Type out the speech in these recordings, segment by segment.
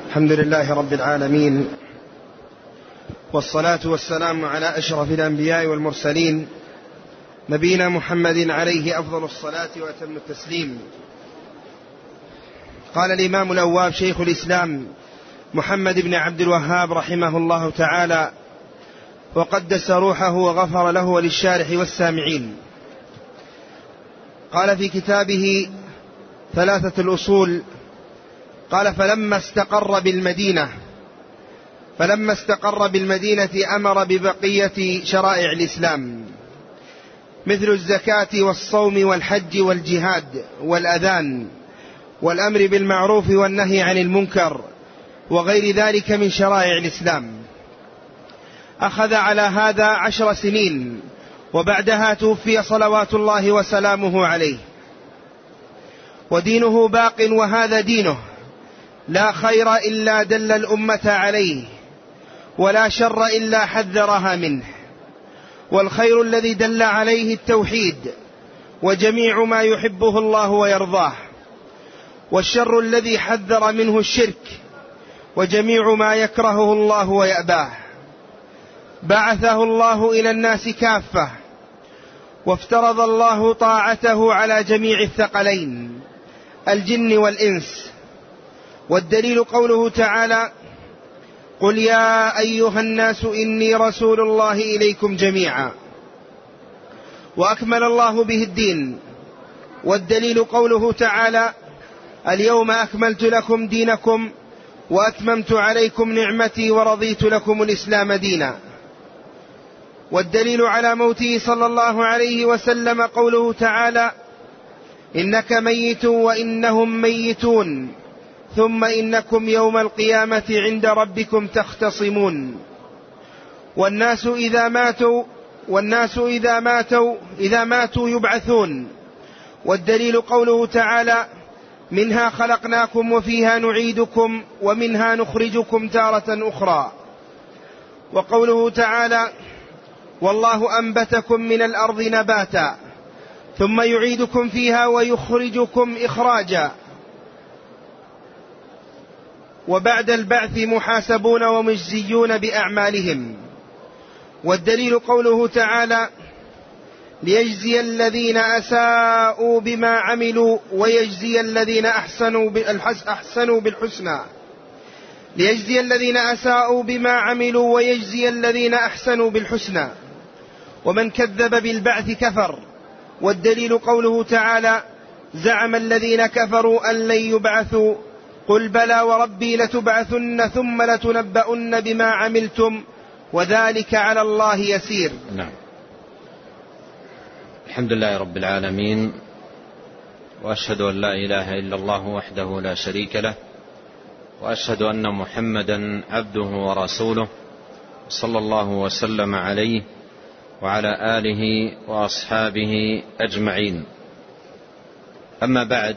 الحمد لله رب العالمين، والصلاة والسلام على أشرف الأنبياء والمرسلين، نبينا محمد عليه أفضل الصلاة وأتم التسليم. قال الإمام الأواب شيخ الإسلام محمد بن عبد الوهاب رحمه الله تعالى وقدس روحه وغفر له وللشارح والسامعين، قال في كتابه ثلاثة الأصول، قال فلما استقر بالمدينة أمر ببقية شرائع الإسلام مثل الزكاة والصوم والحج والجهاد والأذان والأمر بالمعروف والنهي عن المنكر وغير ذلك من شرائع الإسلام. أخذ على هذا 10 سنين، وبعدها توفي صلوات الله وسلامه عليه، ودينه باق وهذا دينه، لا خير إلا دل الأمة عليه، ولا شر إلا حذرها منه. والخير الذي دل عليه التوحيد وجميع ما يحبه الله ويرضاه، والشر الذي حذر منه الشرك وجميع ما يكرهه الله ويأباه. بعثه الله إلى الناس كافة، وافترض الله طاعته على جميع الثقلين الجن والإنس، والدليل قوله تعالى: قل يا أيها الناس إني رسول الله إليكم جميعا. وأكمل الله به الدين، والدليل قوله تعالى: اليوم أكملت لكم دينكم وأتممت عليكم نعمتي ورضيت لكم الإسلام دينا. والدليل على موته صلى الله عليه وسلم قوله تعالى: إنك ميت وإنهم ميتون ثم إنكم يوم القيامة عند ربكم تختصمون. والناس إذا ماتوا يبعثون. والدليل قوله تعالى: منها خلقناكم وفيها نعيدكم ومنها نخرجكم تارة أخرى. وقوله تعالى: والله أنبتكم من الأرض نباتا ثم يعيدكم فيها ويخرجكم إخراجا. وبعد البعث محاسبون ومجزيون بأعمالهم. والدليل قوله تعالى: ليجزي الذين أساءوا بما عملوا ويجزي الذين أحسنوا بالحسنى. ليجزي الذين أساءوا بما عملوا ويجزي الذين أحسنوا بالحسنى. ومن كذب بالبعث كفر. والدليل قوله تعالى: زعم الذين كفروا أن لن يبعثوا قل بلى وربي لتبعثن ثم لتنبؤن بما عملتم وذلك على الله يسير. نعم. الحمد لله رب العالمين، وأشهد أن لا إله إلا الله وحده لا شريك له، وأشهد أن محمدا عبده ورسوله صلى الله وسلم عليه وعلى آله وأصحابه أجمعين. أما بعد،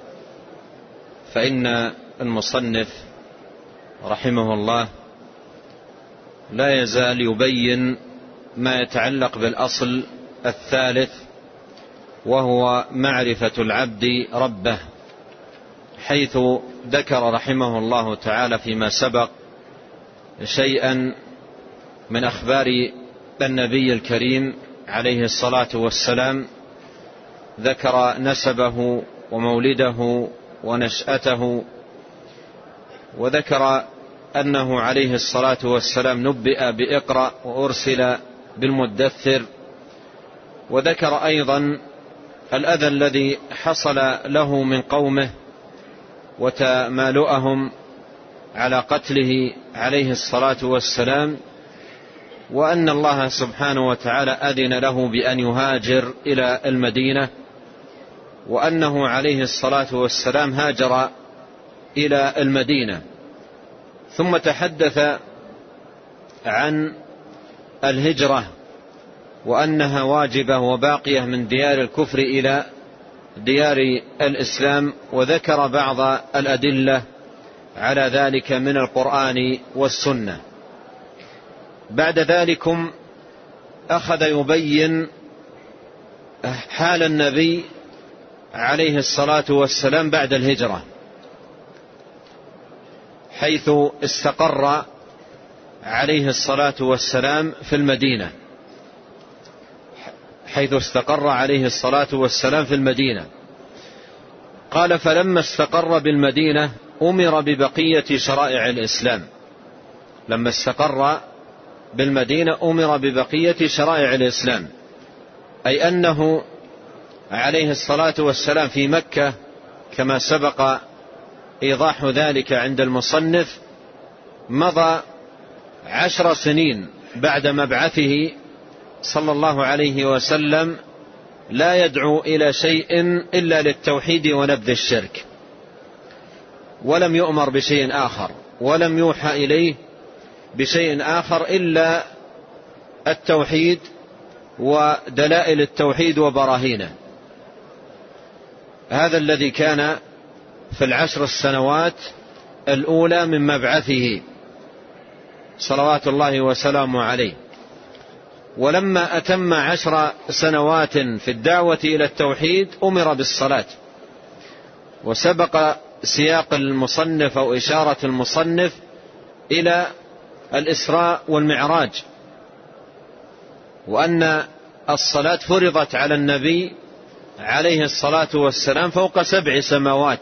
فإن المصنف رحمه الله لا يزال يبين ما يتعلق بالأصل الثالث، وهو معرفة العبد ربه، حيث ذكر رحمه الله تعالى فيما سبق شيئا من أخبار النبي الكريم عليه الصلاة والسلام، ذكر نسبه ومولده ونشأته، وذكر أنه عليه الصلاة والسلام نبئ بإقرأ وأرسل بالمدثر، وذكر أيضا الأذى الذي حصل له من قومه وتمالؤهم على قتله عليه الصلاة والسلام، وأن الله سبحانه وتعالى أذن له بأن يهاجر إلى المدينة، وأنه عليه الصلاة والسلام هاجر إلى المدينة. ثم تحدث عن الهجرة وأنها واجبة وباقية من ديار الكفر إلى ديار الإسلام، وذكر بعض الأدلة على ذلك من القرآن والسنة. بعد ذلكم أخذ يبين حال النبي عليه الصلاة والسلام بعد الهجرة، حيث استقر عليه الصلاة والسلام في المدينة، حيث استقر عليه الصلاة والسلام في المدينة. قال: فلما استقر بالمدينة أمر ببقية شرائع الإسلام. لما استقر بالمدينة أمر ببقية شرائع الإسلام، أي أنه عليه الصلاة والسلام في مكة كما سبق إيضاح ذلك عند المصنف مضى 10 سنين بعد مبعثه صلى الله عليه وسلم لا يدعو إلى شيء إلا للتوحيد ونبذ الشرك، ولم يؤمر بشيء آخر، ولم يوحى إليه بشيء آخر إلا التوحيد ودلائل التوحيد وبراهينه. هذا الذي كان في 10 السنوات الأولى من مبعثه صلوات الله وسلامه عليه. ولما أتم 10 سنوات في الدعوة إلى التوحيد أمر بالصلاة. وسبق سياق المصنف أو إشارة المصنف إلى الإسراء والمعراج، وأن الصلاة فرضت على النبي عليه الصلاة والسلام فوق 7 سماوات،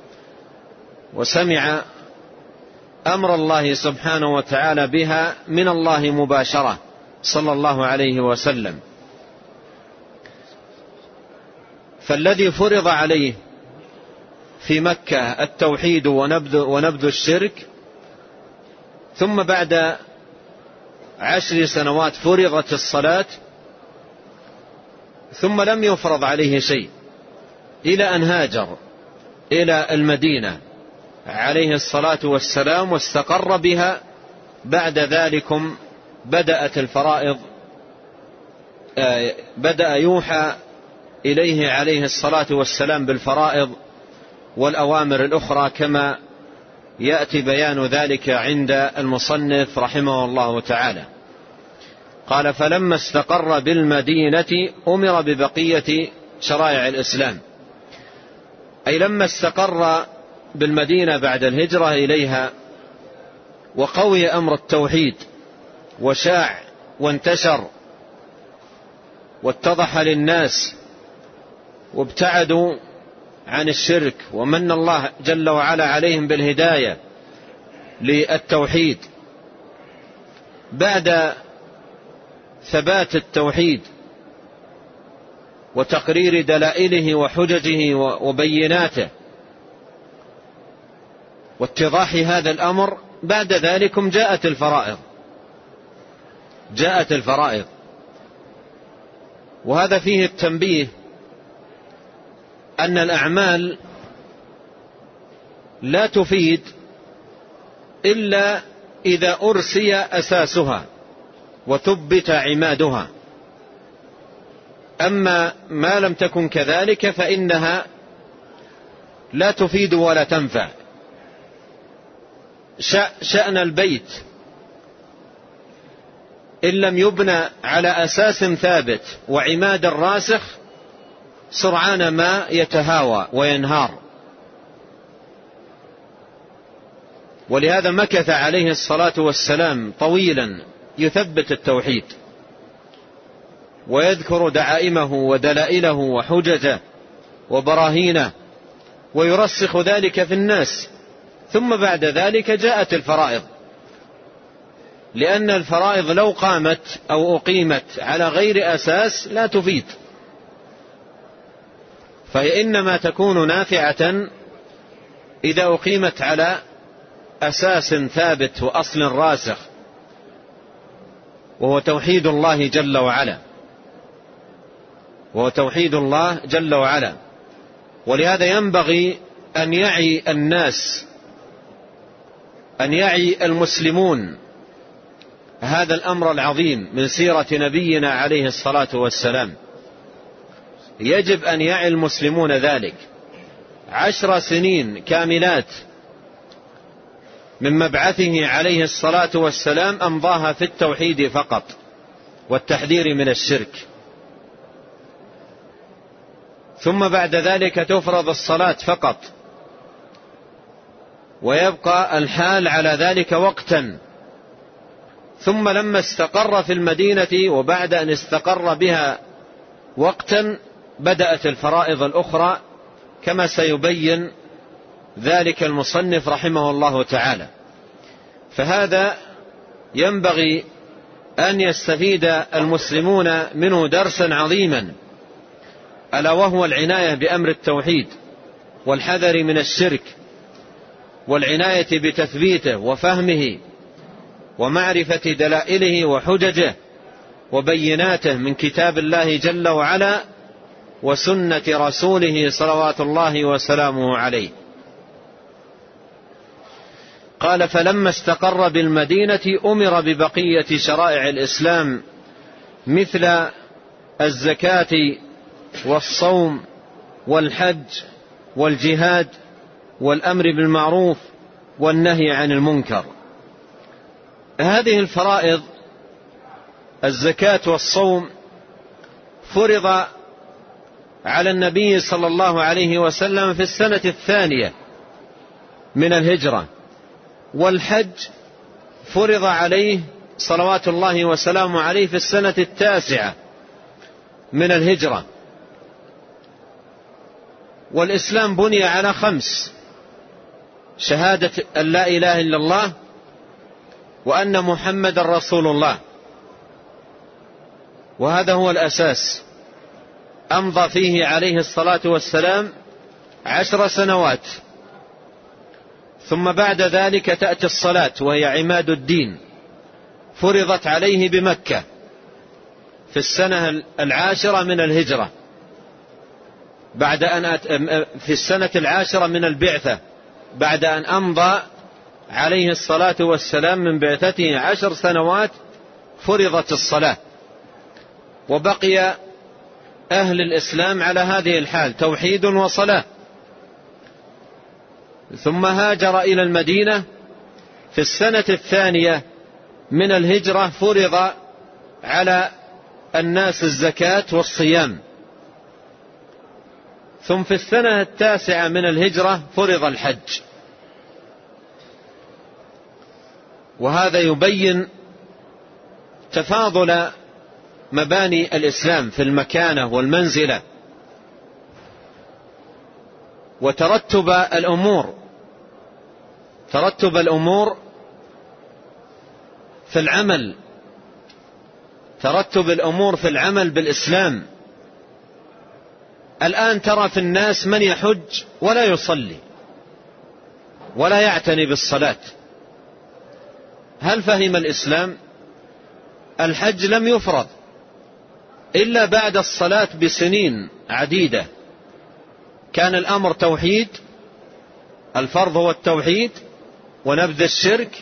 وسمع أمر الله سبحانه وتعالى بها من الله مباشرة صلى الله عليه وسلم. فالذي فرض عليه في مكة التوحيد ونبذ الشرك، ثم بعد 10 سنوات فرضت الصلاة، ثم لم يفرض عليه شيء إلى أن هاجر إلى المدينة عليه الصلاة والسلام واستقر بها. بعد ذلكم بدأت الفرائض، بدأ يوحى إليه عليه الصلاة والسلام بالفرائض والأوامر الأخرى، كما يأتي بيان ذلك عند المصنف رحمه الله تعالى. قال: فلما استقر بالمدينة أمر ببقية شرائع الإسلام، أي لما استقر بالمدينة بعد الهجرة إليها وقوي أمر التوحيد وشاع وانتشر واتضح للناس وابتعدوا عن الشرك، ومن الله جل وعلا عليهم بالهداية للتوحيد بعد ثبات التوحيد وتقرير دلائله وحججه وبيناته واتضاح هذا الأمر. بعد ذلكم جاءت الفرائض. وهذا فيه التنبيه أن الأعمال لا تفيد إلا إذا أرسي أساسها وثبت عمادها، أما ما لم تكن كذلك فإنها لا تفيد ولا تنفع. شأن البيت إن لم يبنى على أساس ثابت وعماد راسخ سرعان ما يتهاوى وينهار. ولهذا مكث عليه الصلاة والسلام طويلا يثبت التوحيد ويذكر دعائمه ودلائله وحججه وبراهينه ويرسخ ذلك في الناس. ثم بعد ذلك جاءت الفرائض، لأن الفرائض لو قامت أو أقيمت على غير أساس لا تفيد، فهي إنما تكون نافعة إذا أقيمت على أساس ثابت وأصل راسخ، وهو توحيد الله جل وعلا، وهو توحيد الله جل وعلا. ولهذا ينبغي أن يعي الناس، أن يعي المسلمون هذا الأمر العظيم من سيرة نبينا عليه الصلاة والسلام. يجب أن يعي المسلمون ذلك. 10 سنين كاملات من مبعثه عليه الصلاة والسلام أمضاها في التوحيد فقط والتحذير من الشرك، ثم بعد ذلك تفرض الصلاة فقط، ويبقى الحال على ذلك وقتا. ثم لما استقر في المدينة وبعد أن استقر بها وقتا بدأت الفرائض الأخرى كما سيبين ذلك المصنف رحمه الله تعالى. فهذا ينبغي أن يستفيد المسلمون منه درسا عظيما، ألا وهو العناية بأمر التوحيد والحذر من الشرك، والعناية بتثبيته وفهمه ومعرفة دلائله وحججه وبيناته من كتاب الله جل وعلا وسنة رسوله صلوات الله وسلامه عليه. قال: فلما استقر بالمدينة أمر ببقية شرائع الإسلام مثل الزكاة والصوم والحج والجهاد والأمر بالمعروف والنهي عن المنكر. هذه الفرائض الزكاة والصوم فرض على النبي صلى الله عليه وسلم في السنة 2 من الهجرة، والحج فرض عليه صلوات الله وسلامه عليه في السنة 9 من الهجرة. والإسلام بني على 5: شهادة أن لا إله إلا الله وأن محمد رسول الله، وهذا هو الأساس. أمضى فيه عليه الصلاة والسلام 10 سنوات. ثم بعد ذلك تأتي الصلاة وهي عماد الدين، فرضت عليه بمكة في السنة 10 من الهجرة، بعد أن في السنة 10 من البعثة، بعد أن أمضى عليه الصلاة والسلام من بعثته 10 سنوات فرضت الصلاة، وبقي أهل الإسلام على هذه الحال: توحيد وصلاة. ثم هاجر إلى المدينة في السنة 2 من الهجرة، فرض على الناس الزكاة والصيام. ثم في السنة 9 من الهجرة فرض الحج. وهذا يبين تفاضل مباني الإسلام في المكانة والمنزلة وترتب الأمور في العمل، ترتب الأمور في العمل بالإسلام. الآن ترى في الناس من يحج ولا يصلي ولا يعتني بالصلاة. هل فهم الإسلام؟ الحج لم يفرض إلا بعد الصلاة بسنين عديدة. كان الأمر توحيد، الفرض هو التوحيد ونبذ الشرك.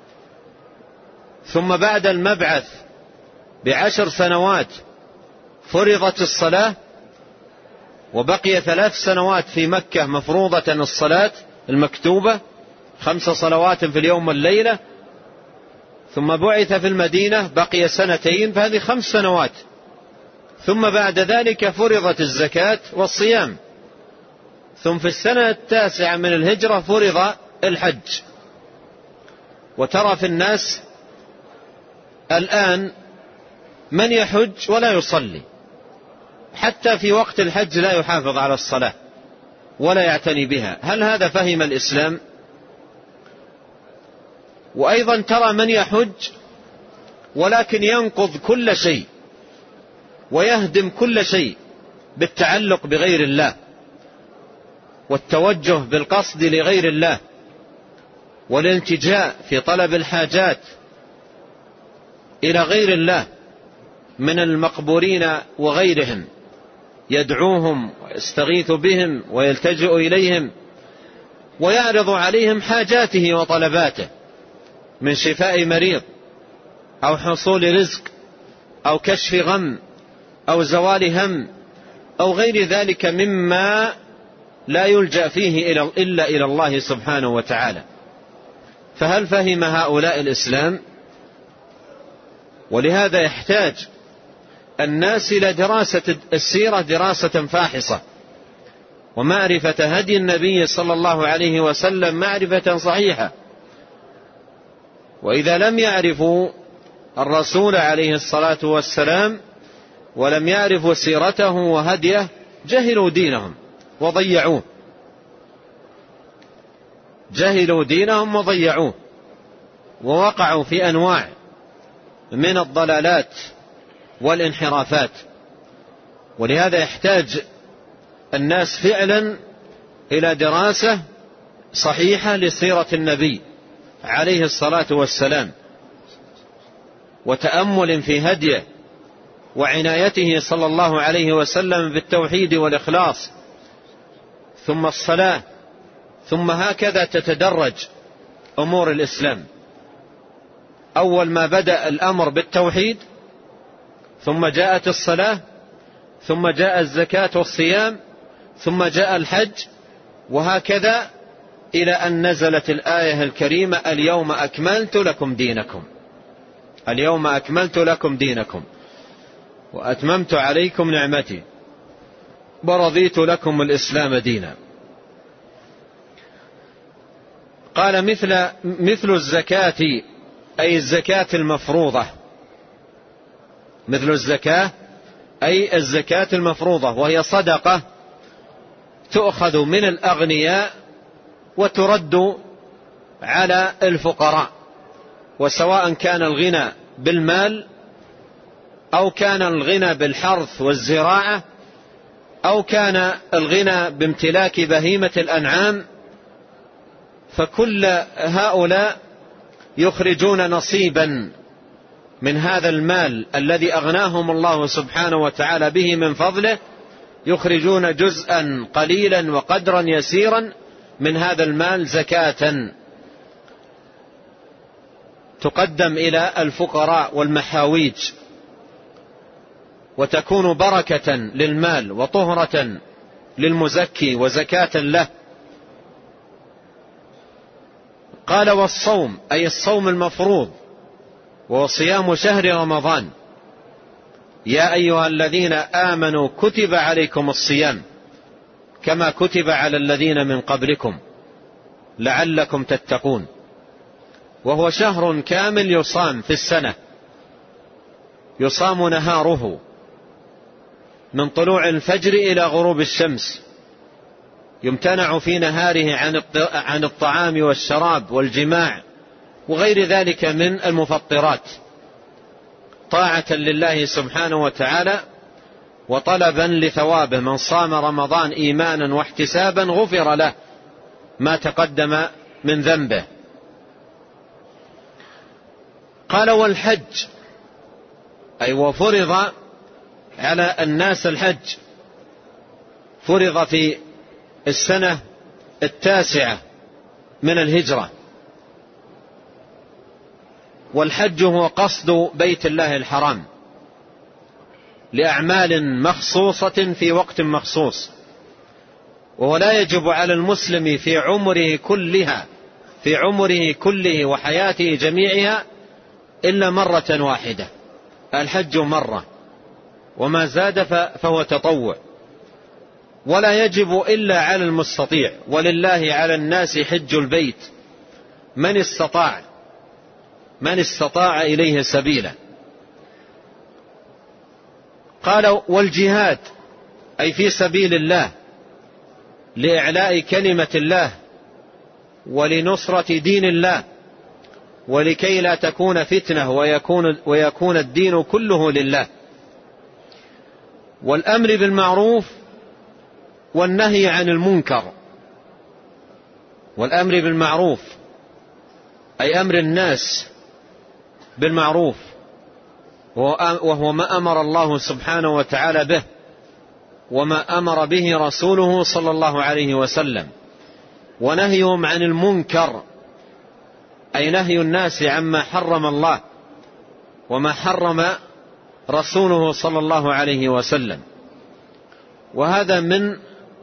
ثم بعد المبعث ب10 سنوات فرضت الصلاة، وبقي 3 سنوات في مكة مفروضة الصلاة المكتوبة 5 صلوات في اليوم والليلة. ثم بعث في المدينة بقي 2 فهذه 5 سنوات. ثم بعد ذلك فرضت الزكاة والصيام. ثم في السنة 9 من الهجرة فرض الحج. وترى في الناس الآن من يحج ولا يصلي، حتى في وقت الحج لا يحافظ على الصلاة ولا يعتني بها. هل هذا فهم الإسلام؟ وأيضا ترى من يحج ولكن ينقض كل شيء ويهدم كل شيء بالتعلق بغير الله والتوجه بالقصد لغير الله والالتجاء في طلب الحاجات إلى غير الله من المقبورين وغيرهم، يدعوهم ويستغيث بهم ويلتجئ إليهم ويعرض عليهم حاجاته وطلباته من شفاء مريض أو حصول رزق أو كشف غم أو زوال هم أو غير ذلك مما لا يلجأ فيه إلا إلى الله سبحانه وتعالى. فهل فهم هؤلاء الإسلام؟ ولهذا يحتاج الناس إلى دراسة السيرة دراسة فاحصة، ومعرفة هدي النبي صلى الله عليه وسلم معرفة صحيحة. وإذا لم يعرفوا الرسول عليه الصلاة والسلام ولم يعرفوا سيرته وهديه جهلوا دينهم وضيعوه، جهلوا دينهم وضيعوه، ووقعوا في أنواع من الضلالات والانحرافات. ولهذا يحتاج الناس فعلا إلى دراسة صحيحة لسيرة النبي عليه الصلاة والسلام، وتأمل في هديه وعنايته صلى الله عليه وسلم بالتوحيد والإخلاص، ثم الصلاة، ثم هكذا تتدرج أمور الإسلام. أول ما بدأ الأمر بالتوحيد، ثم جاءت الصلاة، ثم جاء الزكاة والصيام، ثم جاء الحج، وهكذا إلى أن نزلت الآية الكريمة: اليوم أكملت لكم دينكم، اليوم أكملت لكم دينكم وأتممت عليكم نعمتي ورضيت لكم الإسلام دينا. قال مثل الزكاة، أي الزكاة المفروضة، مثل الزكاة أي الزكاة المفروضة، وهي صدقة تؤخذ من الأغنياء وترد على الفقراء، وسواء كان الغنى بالمال أو كان الغنى بالحرث والزراعة أو كان الغنى بامتلاك بهيمة الأنعام، فكل هؤلاء يخرجون نصيبا من هذا المال الذي أغناهم الله سبحانه وتعالى به من فضله، يخرجون جزءا قليلا وقدرا يسيرا من هذا المال زكاة تقدم إلى الفقراء والمحاويج، وتكون بركة للمال وطهرة للمزكي وزكاة له. قال والصوم، أي الصوم المفروض، وهو صيام شهر رمضان. يا أيها الذين آمنوا كتب عليكم الصيام كما كتب على الذين من قبلكم لعلكم تتقون. وهو شهر كامل يصام في السنة، يصام نهاره من طلوع الفجر إلى غروب الشمس، يمتنع في نهاره عن الطعام والشراب والجماع وغير ذلك من المفطرات، طاعة لله سبحانه وتعالى وطلبا لثوابه. من صام رمضان إيمانا واحتسابا غفر له ما تقدم من ذنبه. قال والحج، أي وفرض على الناس الحج، فرض في السنة 9 من الهجرة. والحج هو قصد بيت الله الحرام لأعمال مخصوصة في وقت مخصوص، وهو لا يجب على المسلم في عمره كله وحياته جميعها إلا مرة واحدة. الحج مرة، وما زاد فهو تطوع، ولا يجب إلا على المستطيع. ولله على الناس حج البيت من استطاع إليه سبيلا. قال والجهاد، أي في سبيل الله لإعلاء كلمة الله ولنصرة دين الله، ولكي لا تكون فتنة ويكون الدين كله لله. والأمر بالمعروف والنهي عن المنكر. والأمر بالمعروف أي أمر الناس بالمعروف، وهو ما أمر الله سبحانه وتعالى به وما أمر به رسوله صلى الله عليه وسلم. ونهيهم عن المنكر أي نهي الناس عما حرم الله وما حرم رسوله صلى الله عليه وسلم. وهذا من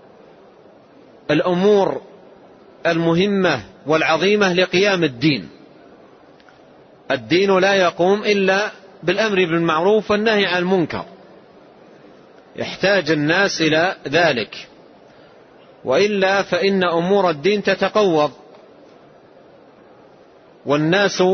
الأمور المهمة والعظيمة لقيام الدين. الدين لا يقوم إلا بالأمر بالمعروف والنهي عن المنكر، يحتاج الناس إلى ذلك. وإلا فإن أمور الدين تتقوض والناس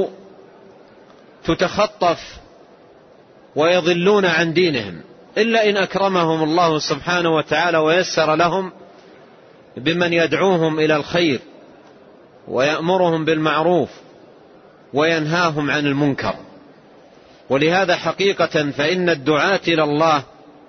تتخطف ويضلون عن دينهم، إلا إن أكرمهم الله سبحانه وتعالى ويسر لهم بمن يدعوهم إلى الخير ويأمرهم بالمعروف وينهاهم عن المنكر. ولهذا حقيقة فإن الدعاة إلى الله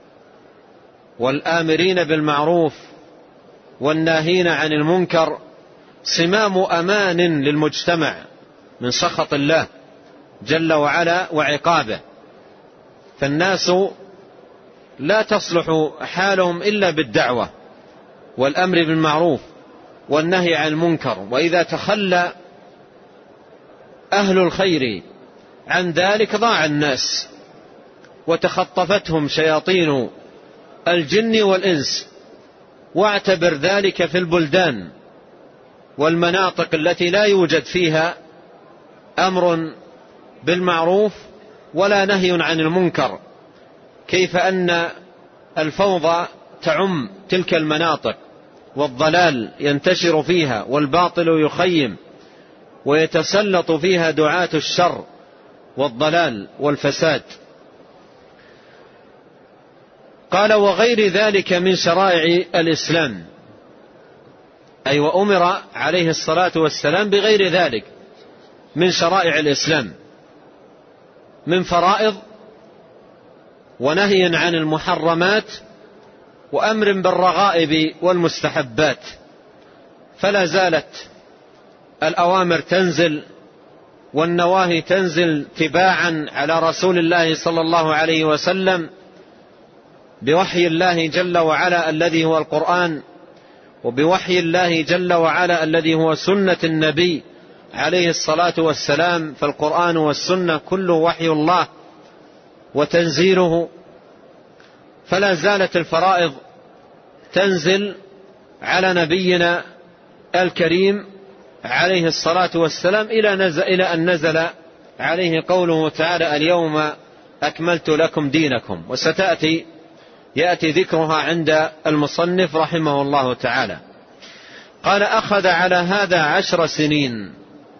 والآمرين بالمعروف والناهين عن المنكر صمام أمان للمجتمع من سخط الله جل وعلا وعقابه، فالناس لا تصلح حالهم إلا بالدعوة والأمر بالمعروف والنهي عن المنكر، وإذا تخلى أهل الخير عن ذلك ضاع الناس وتخطفتهم شياطين الجن والإنس. واعتبر ذلك في البلدان والمناطق التي لا يوجد فيها أمر بالمعروف ولا نهي عن المنكر، كيف أن الفوضى تعم تلك المناطق والضلال ينتشر فيها والباطل يخيم ويتسلط فيها دعاة الشر والضلال والفساد. قال وغير ذلك من شرائع الإسلام، أي وأمر عليه الصلاة والسلام بغير ذلك من شرائع الإسلام من فرائض ونهي عن المحرمات وأمر بالرغائب والمستحبات. فلا زالت الأوامر تنزل والنواهي تنزل تباعا على رسول الله صلى الله عليه وسلم بوحي الله جل وعلا الذي هو القرآن، وبوحي الله جل وعلا الذي هو سنة النبي عليه الصلاة والسلام. فالقرآن والسنة كله وحي الله وتنزيله. فلا زالت الفرائض تنزل على نبينا الكريم عليه الصلاة والسلام إلى أن نزل عليه قوله تعالى اليوم أكملت لكم دينكم، يأتي ذكرها عند المصنف رحمه الله تعالى. قال أخذ على هذا 10 سنين.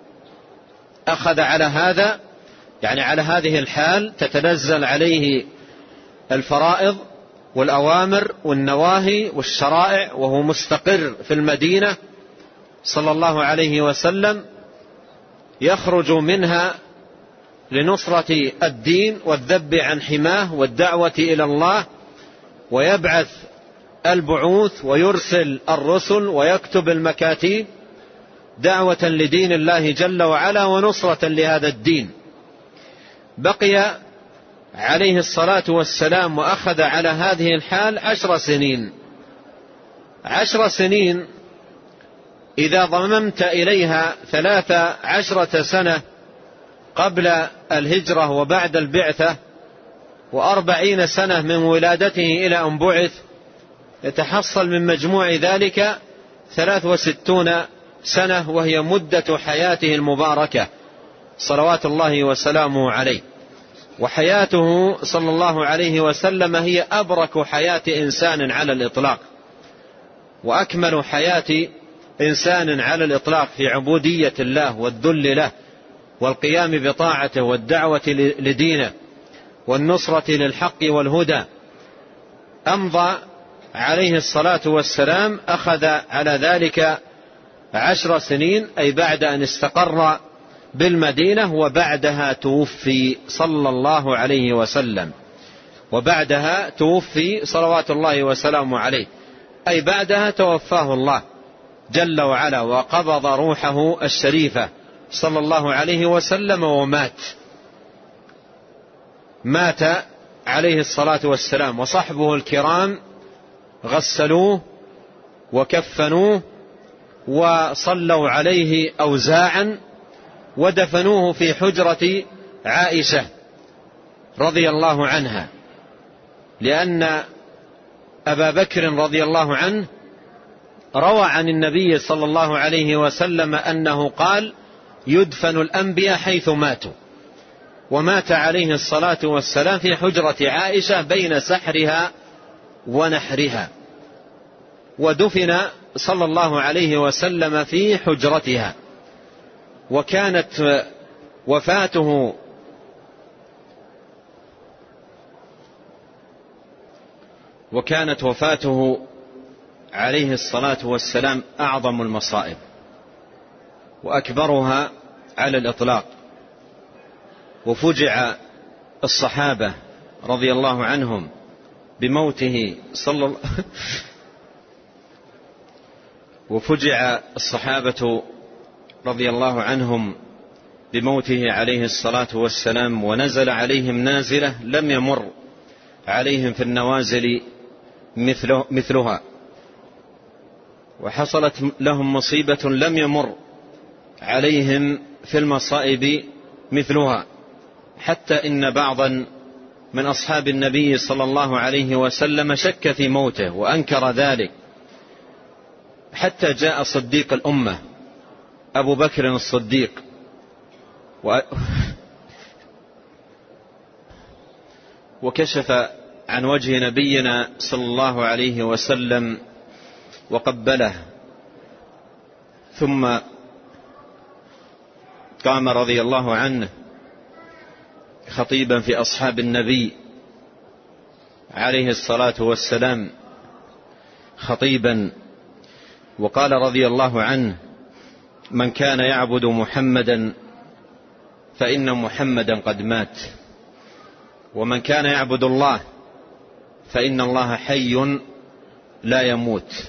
أخذ على هذا يعني على هذه الحال تتنزل عليه الفرائض والأوامر والنواهي والشرائع وهو مستقر في المدينة صلى الله عليه وسلم، يخرج منها لنصرة الدين والذب عن حماه والدعوة إلى الله، ويبعث البعوث ويرسل الرسل ويكتب المكاتيب دعوة لدين الله جل وعلا ونصرة لهذا الدين. بقي عليه الصلاة والسلام وأخذ على هذه الحال 10 سنين. 10 سنين إذا ضممت إليها 13 سنة قبل الهجرة وبعد البعثة 40 سنة من ولادته إلى أن بعث، يتحصل من مجموع ذلك 63 سنة، وهي مدة حياته المباركة صلوات الله وسلامه عليه. وحياته صلى الله عليه وسلم هي أبرك حياة إنسان على الإطلاق وأكمل حياة إنسان على الإطلاق في عبودية الله والذل له والقيام بطاعته والدعوة لدينه والنصرة للحق والهدى. أمضى عليه الصلاة والسلام أخذ على ذلك 10 سنين، أي بعد أن استقر بالمدينة، وبعدها توفي صلى الله عليه وسلم، وبعدها توفي صلوات الله وسلامه عليه، أي بعدها توفاه الله جل وعلا وقبض روحه الشريفة صلى الله عليه وسلم ومات. مات عليه الصلاة والسلام، وصحبه الكرام غسلوه وكفنوه وصلوا عليه أوزاعا ودفنوه في حجرة عائشة رضي الله عنها، لأن أبا بكر رضي الله عنه روى عن النبي صلى الله عليه وسلم أنه قال يدفن الأنبياء حيث ماتوا، ومات عليه الصلاة والسلام في حجرة عائشة بين سحرها ونحرها، ودفن صلى الله عليه وسلم في حجرتها، وكانت وفاته عليه الصلاة والسلام أعظم المصائب وأكبرها على الإطلاق. وفجع الصحابة رضي الله عنهم بموته وفجع الصحابة رضي الله عنهم بموته عليه الصلاة والسلام، ونزل عليهم نازلة لم يمر عليهم في النوازل مثلها، وحصلت لهم مصيبة لم يمر عليهم في المصائب مثلها، حتى إن بعضا من أصحاب النبي صلى الله عليه وسلم شك في موته وأنكر ذلك، حتى جاء صديق الأمة أبو بكر الصديق وكشف عن وجه نبينا صلى الله عليه وسلم وقبله، ثم قام رضي الله عنه خطيبا في أصحاب النبي عليه الصلاة والسلام خطيبا، وقال رضي الله عنه: من كان يعبد محمدا فإن محمدا قد مات، ومن كان يعبد الله فإن الله حي لا يموت.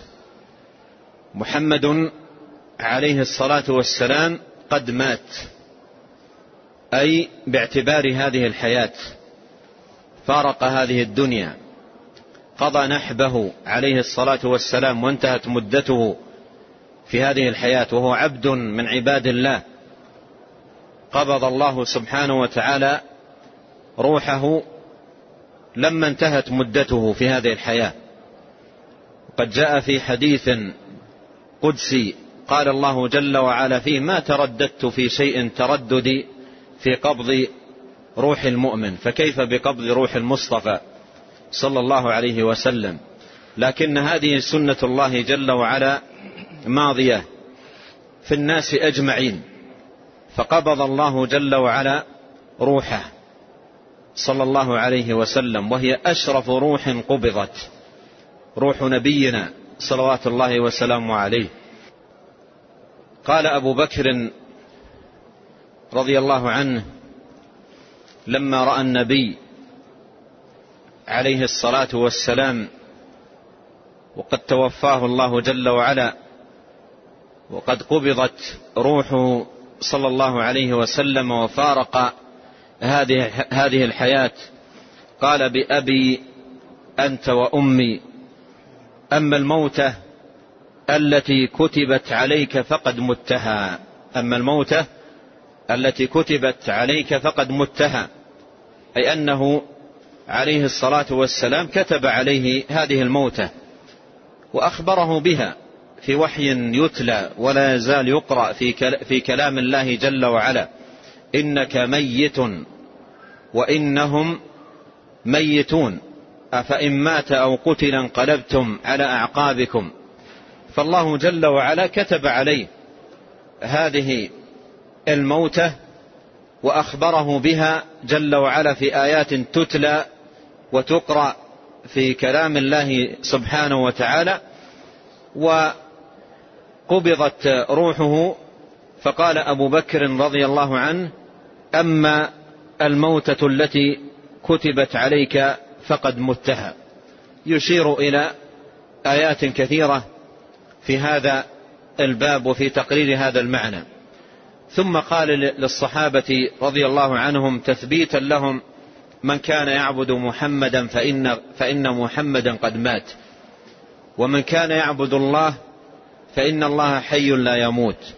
محمد عليه الصلاة والسلام قد مات، أي باعتبار هذه الحياة، فارق هذه الدنيا، قضى نحبه عليه الصلاة والسلام، وانتهت مدته في هذه الحياة، وهو عبد من عباد الله. قبض الله سبحانه وتعالى روحه لما انتهت مدته في هذه الحياة. قد جاء في حديث قدسي قال الله جل وعلا فيه: ما ترددت في شيء ترددي في قبض روح المؤمن، فكيف بقبض روح المصطفى صلى الله عليه وسلم. لكن هذه سنة الله جل وعلا ماضية في الناس أجمعين، فقبض الله جل وعلا روحه صلى الله عليه وسلم، وهي أشرف روح قبضت، روح نبينا صلوات الله وسلامه عليه. قال أبو بكر رضي الله عنه لما رأى النبي عليه الصلاة والسلام وقد توفاه الله جل وعلا، وقد قبضت روحه صلى الله عليه وسلم وفارق هذه الحياة، قال: بأبي أنت وأمي، أما الموتة التي كتبت عليك فقد متها. أما الموتة التي كتبت عليك فقد متها، أي أنه عليه الصلاة والسلام كتب عليه هذه الموتة وأخبره بها في وحي يتلى ولا يزال يقرأ في كلام الله جل وعلا: إنك ميت وإنهم ميتون أفإن مات أو قتل انقلبتم على أعقابكم. فالله جل وعلا كتب عليه هذه الموتة وأخبره بها جل وعلا في آيات تتلى وتقرأ في كلام الله سبحانه وتعالى. وقبضت روحه، فقال أبو بكر رضي الله عنه: أما الموتة التي كتبت عليك فقد متها، يشير إلى آيات كثيرة في هذا الباب وفي تقرير هذا المعنى. ثم قال للصحابة رضي الله عنهم تثبيتا لهم: من كان يعبد محمدا فإن محمدا قد مات، ومن كان يعبد الله فإن الله حي لا يموت.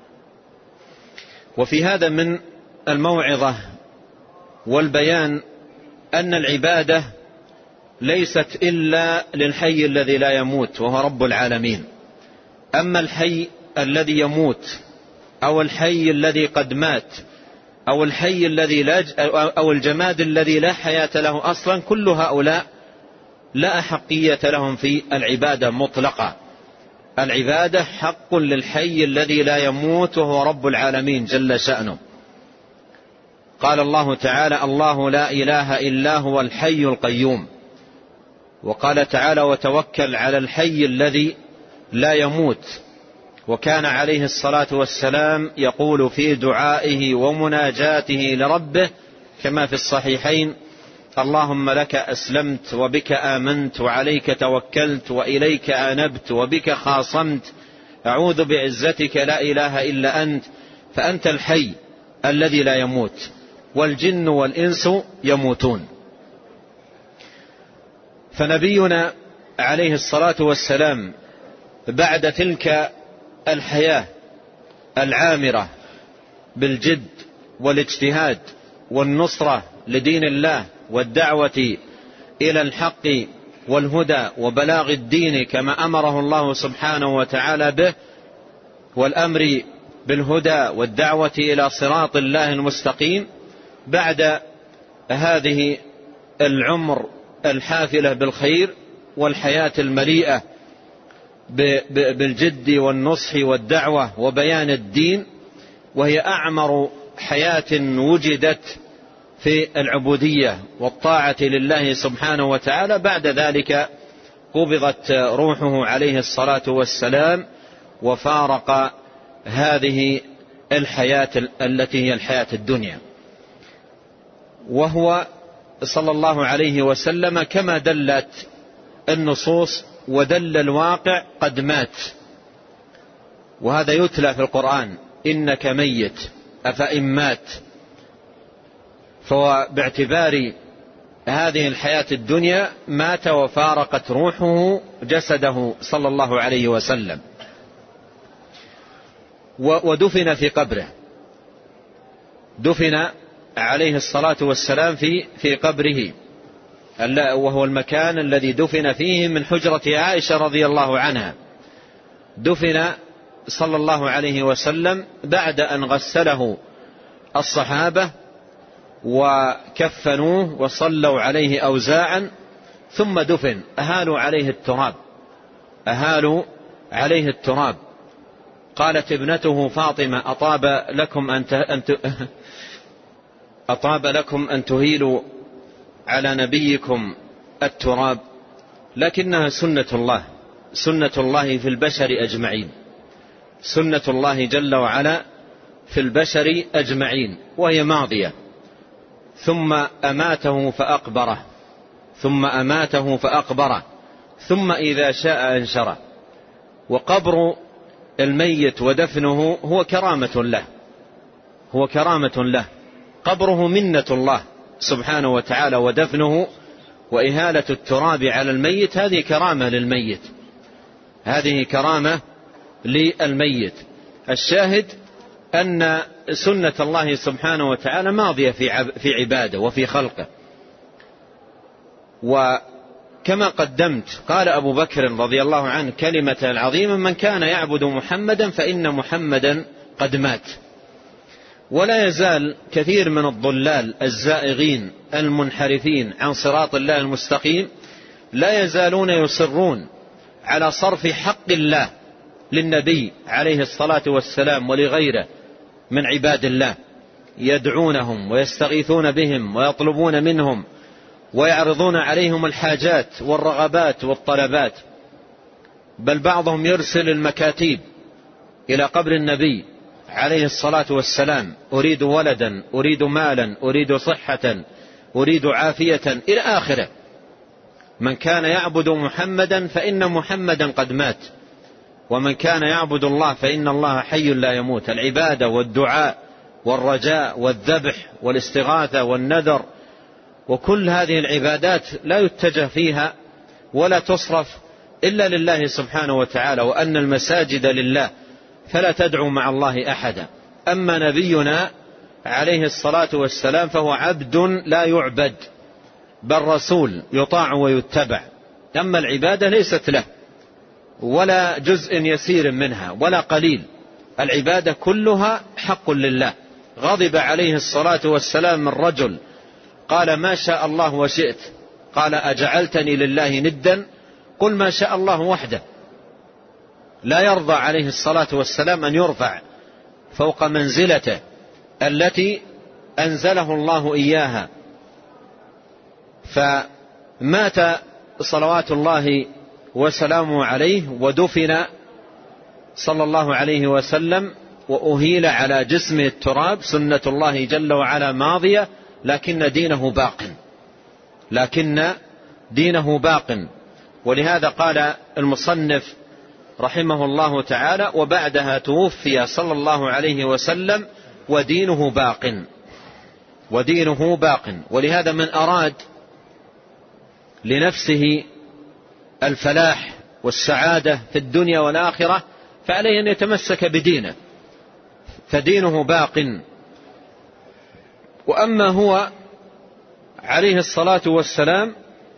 وفي هذا من الموعظة والبيان أن العبادة ليست إلا للحي الذي لا يموت وهو رب العالمين. أما الحي الذي يموت أو الحي الذي قد مات أو الحي الذي أو الجماد الذي لا حياة له أصلا، كل هؤلاء لا أحقية لهم في العبادة مطلقة. العبادة حق للحي الذي لا يموت وهو رب العالمين جل شأنه. قال الله تعالى: الله لا إله إلا هو الحي القيوم. وقال تعالى: وتوكل على الحي الذي لا يموت. وكان عليه الصلاة والسلام يقول في دعائه ومناجاته لربه كما في الصحيحين: اللهم لك أسلمت وبك آمنت وعليك توكلت وإليك أنبت وبك خاصمت، أعوذ بعزتك لا إله إلا أنت، فأنت الحي الذي لا يموت والجن والإنس يموتون. فنبينا عليه الصلاة والسلام بعد تلك الحياة العامرة بالجد والاجتهاد والنصرة لدين الله والدعوة إلى الحق والهدى وبلاغ الدين كما أمره الله سبحانه وتعالى به، والأمر بالهدى والدعوة إلى صراط الله المستقيم، بعد هذه العمر الحافلة بالخير والحياة المليئة بالجد والنصح والدعوة وبيان الدين، وهي أعمر حياة وجدت في العبودية والطاعة لله سبحانه وتعالى، بعد ذلك قبضت روحه عليه الصلاة والسلام وفارق هذه الحياة التي هي الحياة الدنيا. وهو صلى الله عليه وسلم كما دلت النصوص ودل الواقع قد مات، وهذا يتلى في القرآن: إنك ميت أفإن مات. فهو باعتبار هذه الحياة الدنيا مات وفارقت روحه جسده صلى الله عليه وسلم، ودفن في قبره. دفن عليه الصلاة والسلام في قبره، وهو المكان الذي دفن فيه من حجرة عائشة رضي الله عنها. دفن صلى الله عليه وسلم بعد أن غسله الصحابة وكفنوه وصلوا عليه أوزاعا، ثم دفن. أهالوا عليه التراب. قالت ابنته فاطمة: أطاب لكم أن تهيلوا على نبيكم التراب؟ لكنها سنة الله في البشر أجمعين، سنة الله جل وعلا في البشر أجمعين، وهي ماضية. ثم أماته فأقبره، ثم إذا شاء أنشره. وقبر الميت ودفنه هو كرامة له، قبره منة الله سبحانه وتعالى، ودفنه وإهالة التراب على الميت هذه كرامة للميت، هذه كرامة للميت. الشاهد أن سنة الله سبحانه وتعالى ماضية في عباده وفي خلقه. وكما قدمت قال أبو بكر رضي الله عنه كلمة عظيمة: من كان يعبد محمدا فإن محمدا قد مات. ولا يزال كثير من الضلال الزائغين المنحرفين عن صراط الله المستقيم لا يزالون يصرون على صرف حق الله للنبي عليه الصلاة والسلام ولغيره من عباد الله، يدعونهم ويستغيثون بهم ويطلبون منهم ويعرضون عليهم الحاجات والرغبات والطلبات. بل بعضهم يرسل المكاتيب إلى قبر النبي عليه الصلاة والسلام: أريد ولدا، أريد مالا، أريد صحة، أريد عافية، إلى آخره. من كان يعبد محمدا فإن محمدا قد مات، ومن كان يعبد الله فإن الله حي لا يموت. العبادة والدعاء والرجاء والذبح والاستغاثة والنذر وكل هذه العبادات لا يتجه فيها ولا تصرف إلا لله سبحانه وتعالى، وأن المساجد لله فلا تدعو مع الله أحدا. أما نبينا عليه الصلاة والسلام فهو عبد لا يعبد، بل رسول يطاع ويتبع. أما العبادة ليست له ولا جزء يسير منها ولا قليل، العبادة كلها حق لله. غضب عليه الصلاة والسلام من رجل قال: ما شاء الله وشئت. قال: أجعلتني لله ندا؟ قل ما شاء الله وحده. لا يرضى عليه الصلاة والسلام أن يرفع فوق منزلته التي أنزله الله إياها، فمات صلوات الله وسلامه عليه ودفن صلى الله عليه وسلم وأهيل على جسمه التراب. سنة الله جل وعلا ماضية، لكن دينه باق. ولهذا قال المصنف رحمه الله تعالى: وبعدها توفي صلى الله عليه وسلم ودينه باق. ولهذا من أراد لنفسه الفلاح والسعادة في الدنيا والآخرة فعليه أن يتمسك بدينه، فدينه باق. وأما هو عليه الصلاة والسلام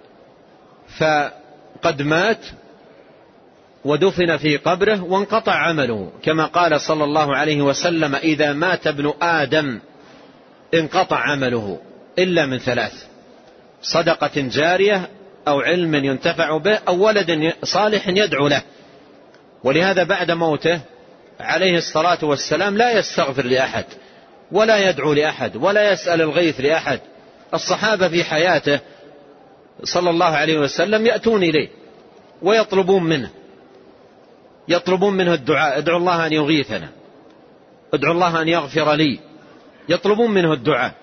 فقد مات ودفن في قبره وانقطع عمله، كما قال صلى الله عليه وسلم: إذا مات ابن آدم انقطع عمله إلا من 3: صدقة جارية، أو علم ينتفع به، أو ولد صالح يدعو له. ولهذا بعد موته عليه الصلاة والسلام لا يستغفر لأحد ولا يدعو لأحد ولا يسأل الغيث لأحد. الصحابة في حياته صلى الله عليه وسلم يأتون إليه ويطلبون منه الدعاء: ادعو الله أن يغيثنا، ادعو الله أن يغفر لي، يطلبون منه الدعاء.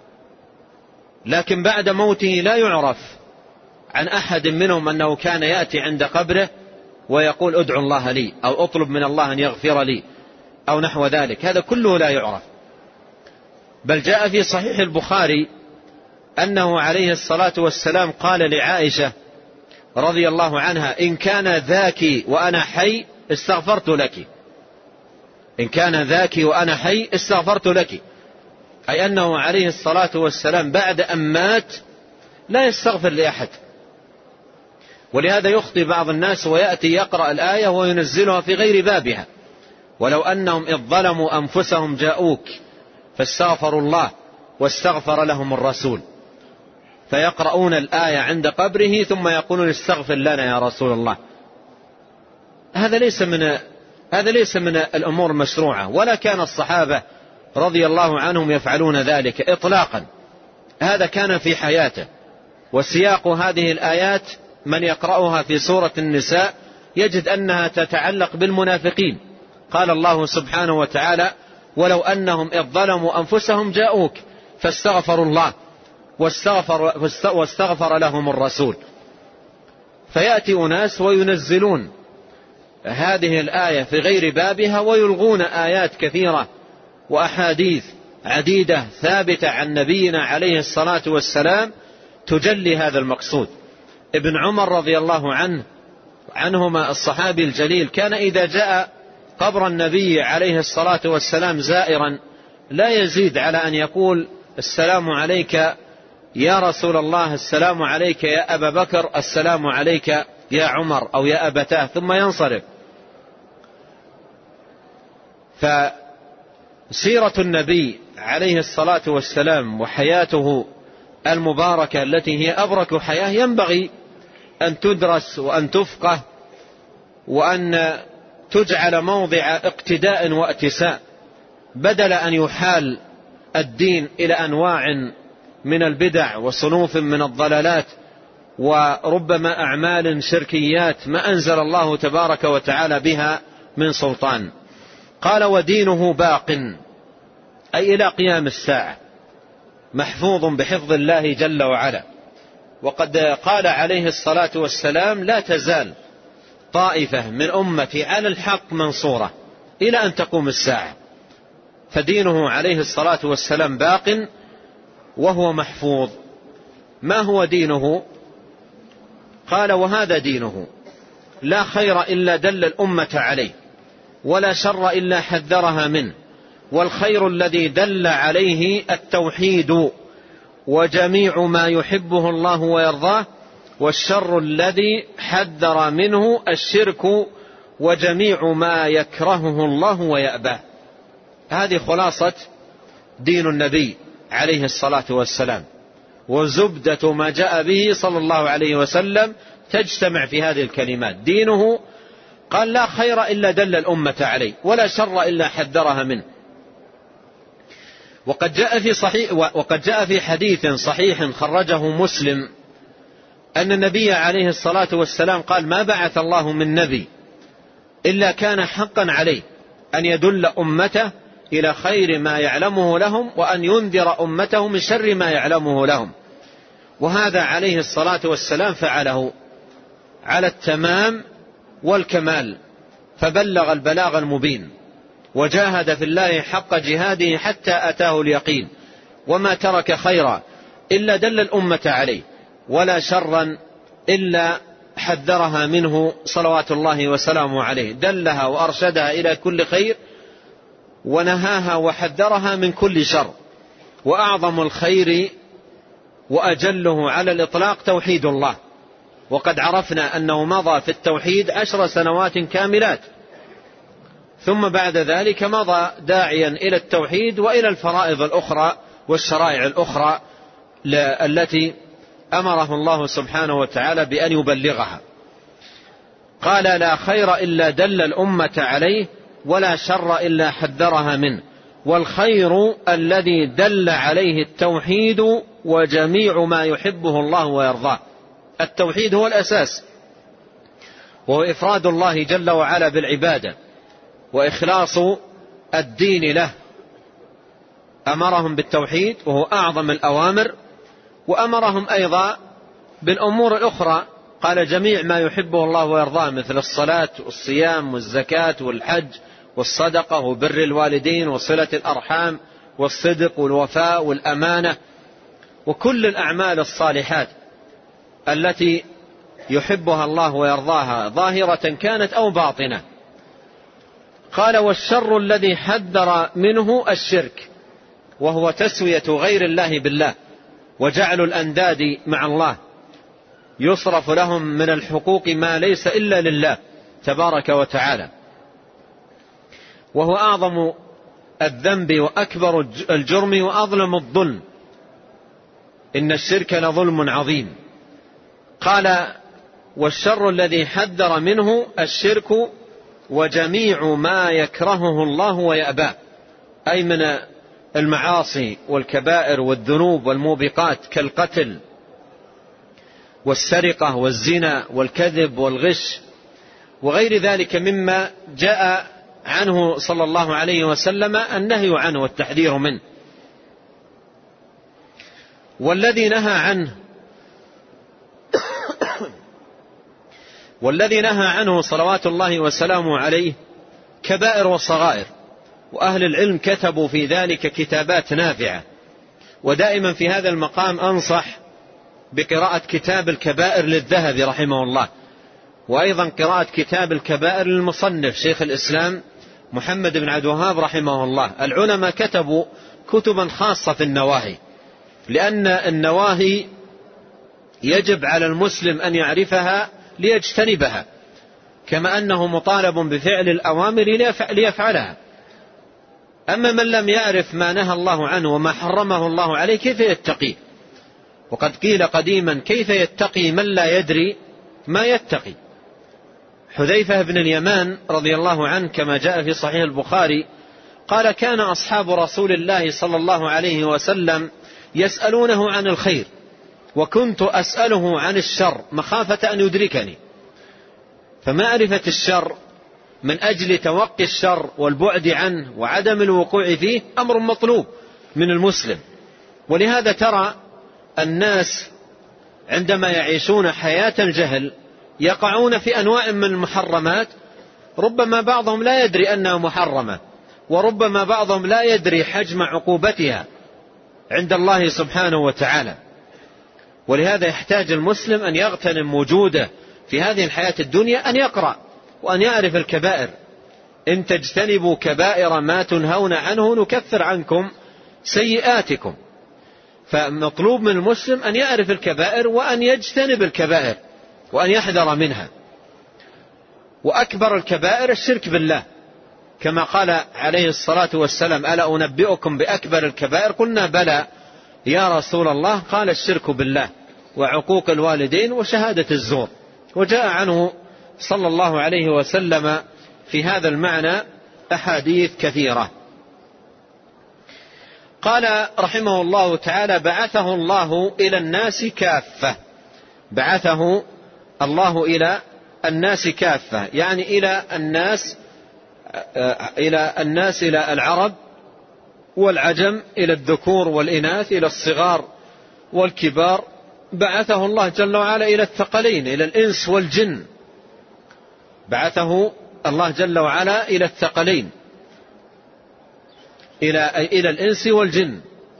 لكن بعد موته لا يعرف عن أحد منهم أنه كان يأتي عند قبره ويقول: ادعو الله لي، أو اطلب من الله أن يغفر لي، أو نحو ذلك. هذا كله لا يعرف. بل جاء في صحيح البخاري أنه عليه الصلاة والسلام قال لعائشة رضي الله عنها: إن كان ذاك وأنا حي استغفرت لك، إن كان ذاك وأنا حي استغفرت لك. أي أنه عليه الصلاة والسلام بعد أن مات لا يستغفر لأحد. ولهذا يخطئ بعض الناس ويأتي يقرأ الآية وينزلها في غير بابها: ولو أنهم إذ ظلموا أنفسهم جاءوك فاستغفروا الله واستغفر لهم الرسول، فيقرؤون الآية عند قبره ثم يقولون: استغفر لنا يا رسول الله. هذا ليس من الأمور المشروعة، ولا كان الصحابة رضي الله عنهم يفعلون ذلك إطلاقا. هذا كان في حياته. وسياق هذه الآيات من يقرأها في سورة النساء يجد أنها تتعلق بالمنافقين. قال الله سبحانه وتعالى: ولو أنهم إذ ظلموا أنفسهم جاءوك فاستغفروا الله واستغفر لهم الرسول. فيأتي أناس وينزلون هذه الآية في غير بابها ويلغون آيات كثيرة وأحاديث عديدة ثابتة عن نبينا عليه الصلاة والسلام تجلي هذا المقصود. ابن عمر رضي الله عنهما الصحابي الجليل كان إذا جاء قبر النبي عليه الصلاة والسلام زائرا لا يزيد على أن يقول: السلام عليك يا رسول الله، السلام عليك يا أبا بكر، السلام عليك يا عمر أو يا أبتاه، ثم ينصرف. فسيرة النبي عليه الصلاة والسلام وحياته المباركة التي هي أبرك حياة ينبغي أن تدرس وأن تفقه وأن تجعل موضع اقتداء واتساء، بدل أن يحال الدين إلى أنواع من البدع وصنوف من الضلالات وربما أعمال شركيات ما أنزل الله تبارك وتعالى بها من سلطان. قال: ودينه باق، أي إلى قيام الساعة، محفوظ بحفظ الله جل وعلا. وقد قال عليه الصلاة والسلام: لا تزال طائفة من أمتي على الحق منصورة إلى أن تقوم الساعة. فدينه عليه الصلاة والسلام باق وهو محفوظ. ما هو دينه؟ قال: وهذا دينه، لا خير إلا دل الأمة عليه، ولا شر إلا حذرها منه، والخير الذي دل عليه التوحيد وجميع ما يحبه الله ويرضاه، والشر الذي حذر منه الشرك وجميع ما يكرهه الله ويأباه. هذه خلاصة دين النبي عليه الصلاة والسلام، وزبدة ما جاء به صلى الله عليه وسلم تجتمع في هذه الكلمات: دينه قال لا خير إلا دل الأمة عليه ولا شر إلا حذرها منه. وقد جاء في حديث صحيح خرجه مسلم أن النبي عليه الصلاة والسلام قال ما بعث الله من نبي إلا كان حقا عليه أن يدل أمته إلى خير ما يعلمه لهم وأن ينذر أمته من شر ما يعلمه لهم. وهذا عليه الصلاة والسلام فعله على التمام والكمال، فبلغ البلاغ المبين وجاهد في الله حق جهاده حتى أتاه اليقين، وما ترك خيرا إلا دل الأمة عليه ولا شرا إلا حذرها منه صلوات الله وسلامه عليه. دلها وأرشدها إلى كل خير ونهاها وحذرها من كل شر. وأعظم الخير وأجله على الإطلاق توحيد الله، وقد عرفنا أنه مضى في التوحيد 10 سنوات كاملات، ثم بعد ذلك مضى داعيا إلى التوحيد وإلى الفرائض الأخرى والشرائع الأخرى التي أمره الله سبحانه وتعالى بأن يبلغها. قال لا خير إلا دل الأمة عليه ولا شر إلا حذرها منه، والخير الذي دل عليه التوحيد وجميع ما يحبه الله ويرضاه. التوحيد هو الأساس، وهو إفراد الله جل وعلا بالعبادة وإخلاص الدين له. أمرهم بالتوحيد وهو أعظم الأوامر، وأمرهم أيضا بالأمور الأخرى، قال جميع ما يحبه الله ويرضاه مثل الصلاة والصيام والزكاة والحج والصدقة وبر الوالدين وصلة الأرحام والصدق والوفاء والأمانة وكل الأعمال الصالحات التي يحبها الله ويرضاها ظاهرة كانت أو باطنة. قال والشر الذي حذر منه الشرك، وهو تسوية غير الله بالله وجعل الأنداد مع الله، يصرف لهم من الحقوق ما ليس إلا لله تبارك وتعالى، وهو أعظم الذنب وأكبر الجرم وأظلم الظلم، إن الشرك لظلم عظيم. قال والشر الذي حذر منه الشرك وجميع ما يكرهه الله ويأباه، أي من المعاصي والكبائر والذنوب والموبقات كالقتل والسرقة والزنا والكذب والغش وغير ذلك مما جاء عنه صلى الله عليه وسلم النهي عنه والتحذير منه. والذي نهى عنه صلوات الله وسلامه عليه كبائر وصغائر، وأهل العلم كتبوا في ذلك كتابات نافعة. ودائما في هذا المقام أنصح بقراءة كتاب الكبائر للذهبي رحمه الله، وأيضا قراءة كتاب الكبائر للمصنف شيخ الإسلام محمد بن عبد الوهاب رحمه الله. العلماء كتبوا كتبا خاصة في النواهي، لأن النواهي يجب على المسلم أن يعرفها ليجتنبها، كما أنه مطالب بفعل الأوامر ليفعلها. أما من لم يعرف ما نهى الله عنه وما حرمه الله عليه كيف يتقي؟ وقد قيل قديما كيف يتقي من لا يدري ما يتقي. حذيفة بن اليمان رضي الله عنه كما جاء في صحيح البخاري قال كان أصحاب رسول الله صلى الله عليه وسلم يسألونه عن الخير، وكنت أسأله عن الشر مخافة أن يدركني. فمعرفة الشر من أجل توقي الشر والبعد عنه وعدم الوقوع فيه أمر مطلوب من المسلم. ولهذا ترى الناس عندما يعيشون حياة الجهل يقعون في أنواع من المحرمات، ربما بعضهم لا يدري أنها محرمة، وربما بعضهم لا يدري حجم عقوبتها عند الله سبحانه وتعالى. ولهذا يحتاج المسلم أن يغتنم وجوده في هذه الحياة الدنيا، أن يقرأ وأن يعرف الكبائر. إن تجتنبوا كبائر ما تنهون عنه نكفر عنكم سيئاتكم. فمطلوب من المسلم أن يعرف الكبائر وأن يجتنب الكبائر وأن يحذر منها. وأكبر الكبائر الشرك بالله، كما قال عليه الصلاة والسلام ألا أنبئكم بأكبر الكبائر؟ قلنا بلى يا رسول الله، قال الشرك بالله وعقوق الوالدين وشهادة الزور. وجاء عنه صلى الله عليه وسلم في هذا المعنى أحاديث كثيرة. قال رحمه الله تعالى: بعثه الله إلى الناس كافة. بعثه الله إلى الناس كافة، يعني إلى الناس، إلى العرب والعجم، إلى الذكور والإناث، إلى الصغار والكبار. بعثه الله جل وعلا إلى الثقلين، إلى الإنس والجن. بعثه الله جل وعلا إلى الثقلين، إلى الإنس والجن.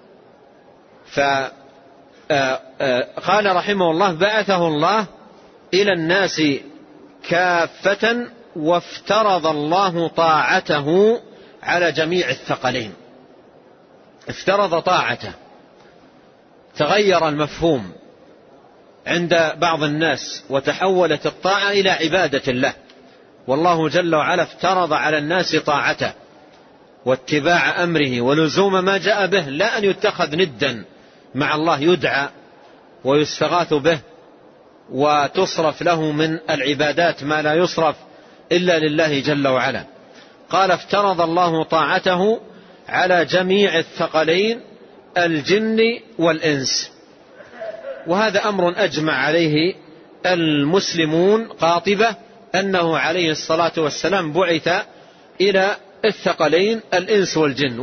فقال رحمه الله: بعثه الله إلى الناس كافة، وافترض الله طاعته على جميع الثقلين. افترض طاعته، تغير المفهوم عند بعض الناس وتحولت الطاعة إلى عبادة الله، والله جل وعلا افترض على الناس طاعته واتباع أمره ولزوم ما جاء به، لا أن يتخذ ندا مع الله يدعى ويستغاث به وتصرف له من العبادات ما لا يصرف إلا لله جل وعلا. قال: افترض الله طاعته على جميع الثقلين الجن والإنس. وهذا أمر أجمع عليه المسلمون قاطبة، أنه عليه الصلاة والسلام بعث إلى الثقلين الإنس والجن،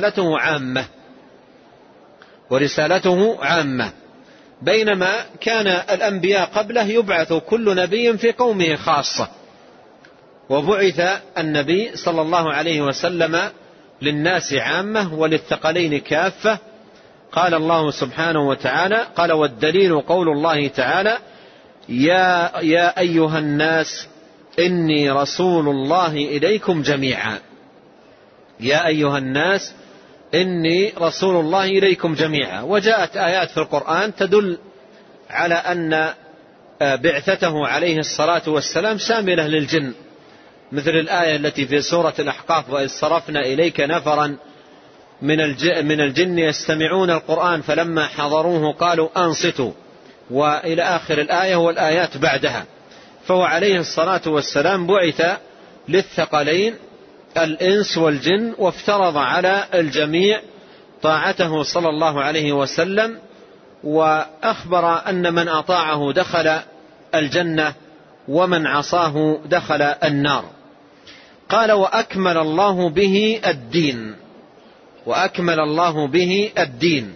ورسالته عامة، بينما كان الأنبياء قبله يبعث كل نبي في قومه خاصة، وبعث النبي صلى الله عليه وسلم للناس عامة وللثقلين كافة. قال الله سبحانه وتعالى: قال: والدليل قول الله تعالى: يا أيها الناس إني رسول الله إليكم جميعا. يا أيها الناس إني رسول الله إليكم جميعا. وجاءت آيات في القرآن تدل على أن بعثته عليه الصلاة والسلام شاملة للجن، مثل الآية التي في سورة الأحقاف: وإذ صرفنا إليك نفرا من الجن يستمعون القرآن فلما حضروه قالوا أنصتوا، وإلى آخر الآية والآيات بعدها. فهو عليه الصلاة والسلام بعث للثقلين الإنس والجن، وافترض على الجميع طاعته صلى الله عليه وسلم، وأخبر أن من أطاعه دخل الجنة ومن عصاه دخل النار. قال: وأكمل الله به الدين. وأكمل الله به الدين.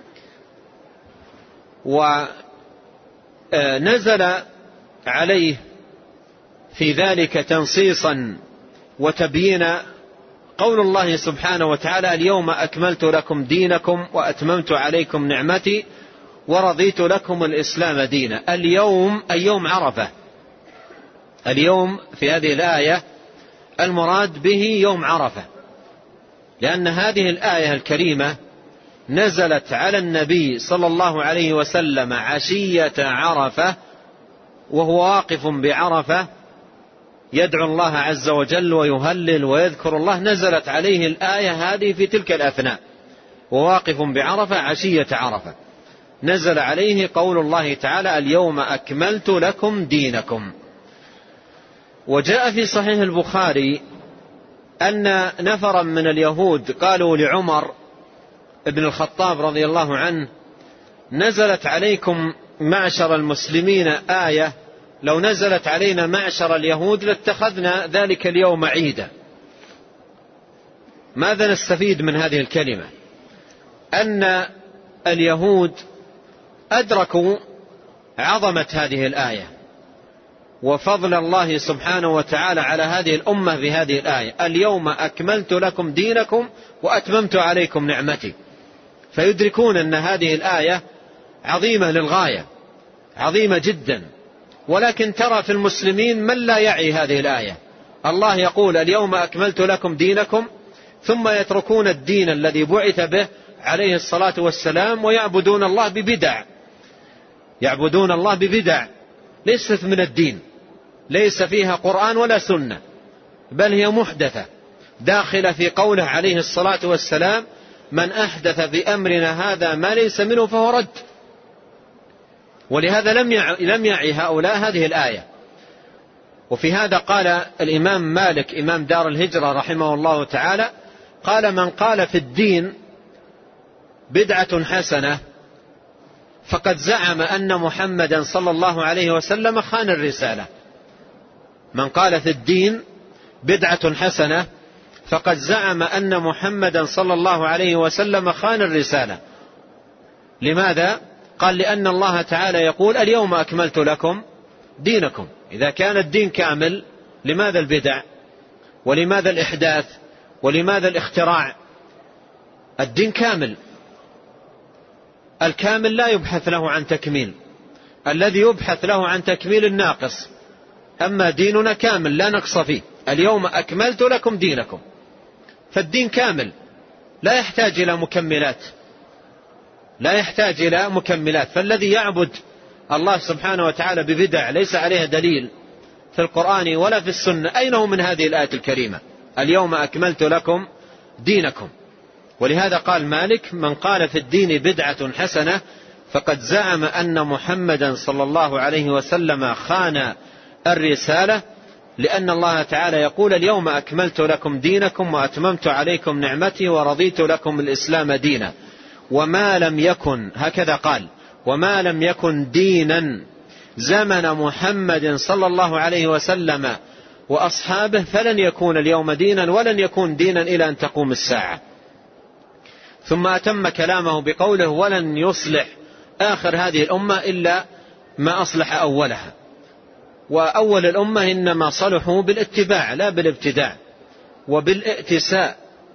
ونزل عليه في ذلك تنصيصا وتبيين قول الله سبحانه وتعالى: اليوم أكملت لكم دينكم وأتممت عليكم نعمتي ورضيت لكم الإسلام دينا. اليوم أي يوم عرفة. اليوم في هذه الآية المراد به يوم عرفة، لأن هذه الآية الكريمة نزلت على النبي صلى الله عليه وسلم عشية عرفة، وهو واقف بعرفة يدعو الله عز وجل ويهلل ويذكر الله. نزلت عليه الآية هذه في تلك الأثناء، وواقف بعرفة عشية عرفة، نزل عليه قول الله تعالى: اليوم أكملت لكم دينكم. وجاء في صحيح البخاري أن نفرا من اليهود قالوا لعمر بن الخطاب رضي الله عنه: نزلت عليكم معشر المسلمين آية، لو نزلت علينا معشر اليهود لاتخذنا ذلك اليوم عيدا. ماذا نستفيد من هذه الكلمة؟ أن اليهود أدركوا عظمة هذه الآية وفضل الله سبحانه وتعالى على هذه الأمة بهذه الآية: اليوم أكملت لكم دينكم وأتممت عليكم نعمتي. فيدركون أن هذه الآية عظيمة للغاية، عظيمة جدا. ولكن ترى في المسلمين من لا يعي هذه الآية. الله يقول: اليوم أكملت لكم دينكم، ثم يتركون الدين الذي بعث به عليه الصلاة والسلام ويعبدون الله ببدع. يعبدون الله ببدع ليست من الدين، ليس فيها قرآن ولا سنة، بل هي محدثة داخلة في قوله عليه الصلاة والسلام: من أحدث في أمرنا هذا ما ليس منه فهو رد. ولهذا لم يعي هؤلاء هذه الآية، وفي هذا قال الإمام مالك إمام دار الهجرة رحمه الله تعالى، قال: من قال في الدين بدعة حسنة فقد زعم أن محمدا صلى الله عليه وسلم خان الرسالة. من قال في الدين بدعة حسنة فقد زعم أن محمدا صلى الله عليه وسلم خان الرسالة. لماذا؟ قال: لأن الله تعالى يقول: اليوم أكملت لكم دينكم. إذا كان الدين كامل لماذا البدع ولماذا الإحداث ولماذا الاختراع؟ الدين كامل، الكامل لا يبحث له عن تكميل، الذي يبحث له عن تكميل الناقص. أما ديننا كامل لا نقص فيه، اليوم أكملت لكم دينكم. فالدين كامل لا يحتاج إلى مكملات، لا يحتاج إلى مكملات. فالذي يعبد الله سبحانه وتعالى ببدع ليس عليها دليل في القرآن ولا في السنة، أين هو من هذه الآية الكريمة؟ اليوم أكملت لكم دينكم. ولهذا قال مالك: من قال في الدين بدعة حسنة فقد زعم أن محمدا صلى الله عليه وسلم خان الرسالة، لأن الله تعالى يقول: اليوم أكملت لكم دينكم وأتممت عليكم نعمتي ورضيت لكم الإسلام دينا. وما لم يكن، هكذا قال، وما لم يكن دينا زمن محمد صلى الله عليه وسلم وأصحابه فلن يكون اليوم دينا ولن يكون دينا إلى أن تقوم الساعة. ثم أتم كلامه بقوله: ولن يصلح آخر هذه الأمة إلا ما أصلح أولها. وأول الأمة إنما صلحوا بالاتباع لا بالابتداع وبالائتساء.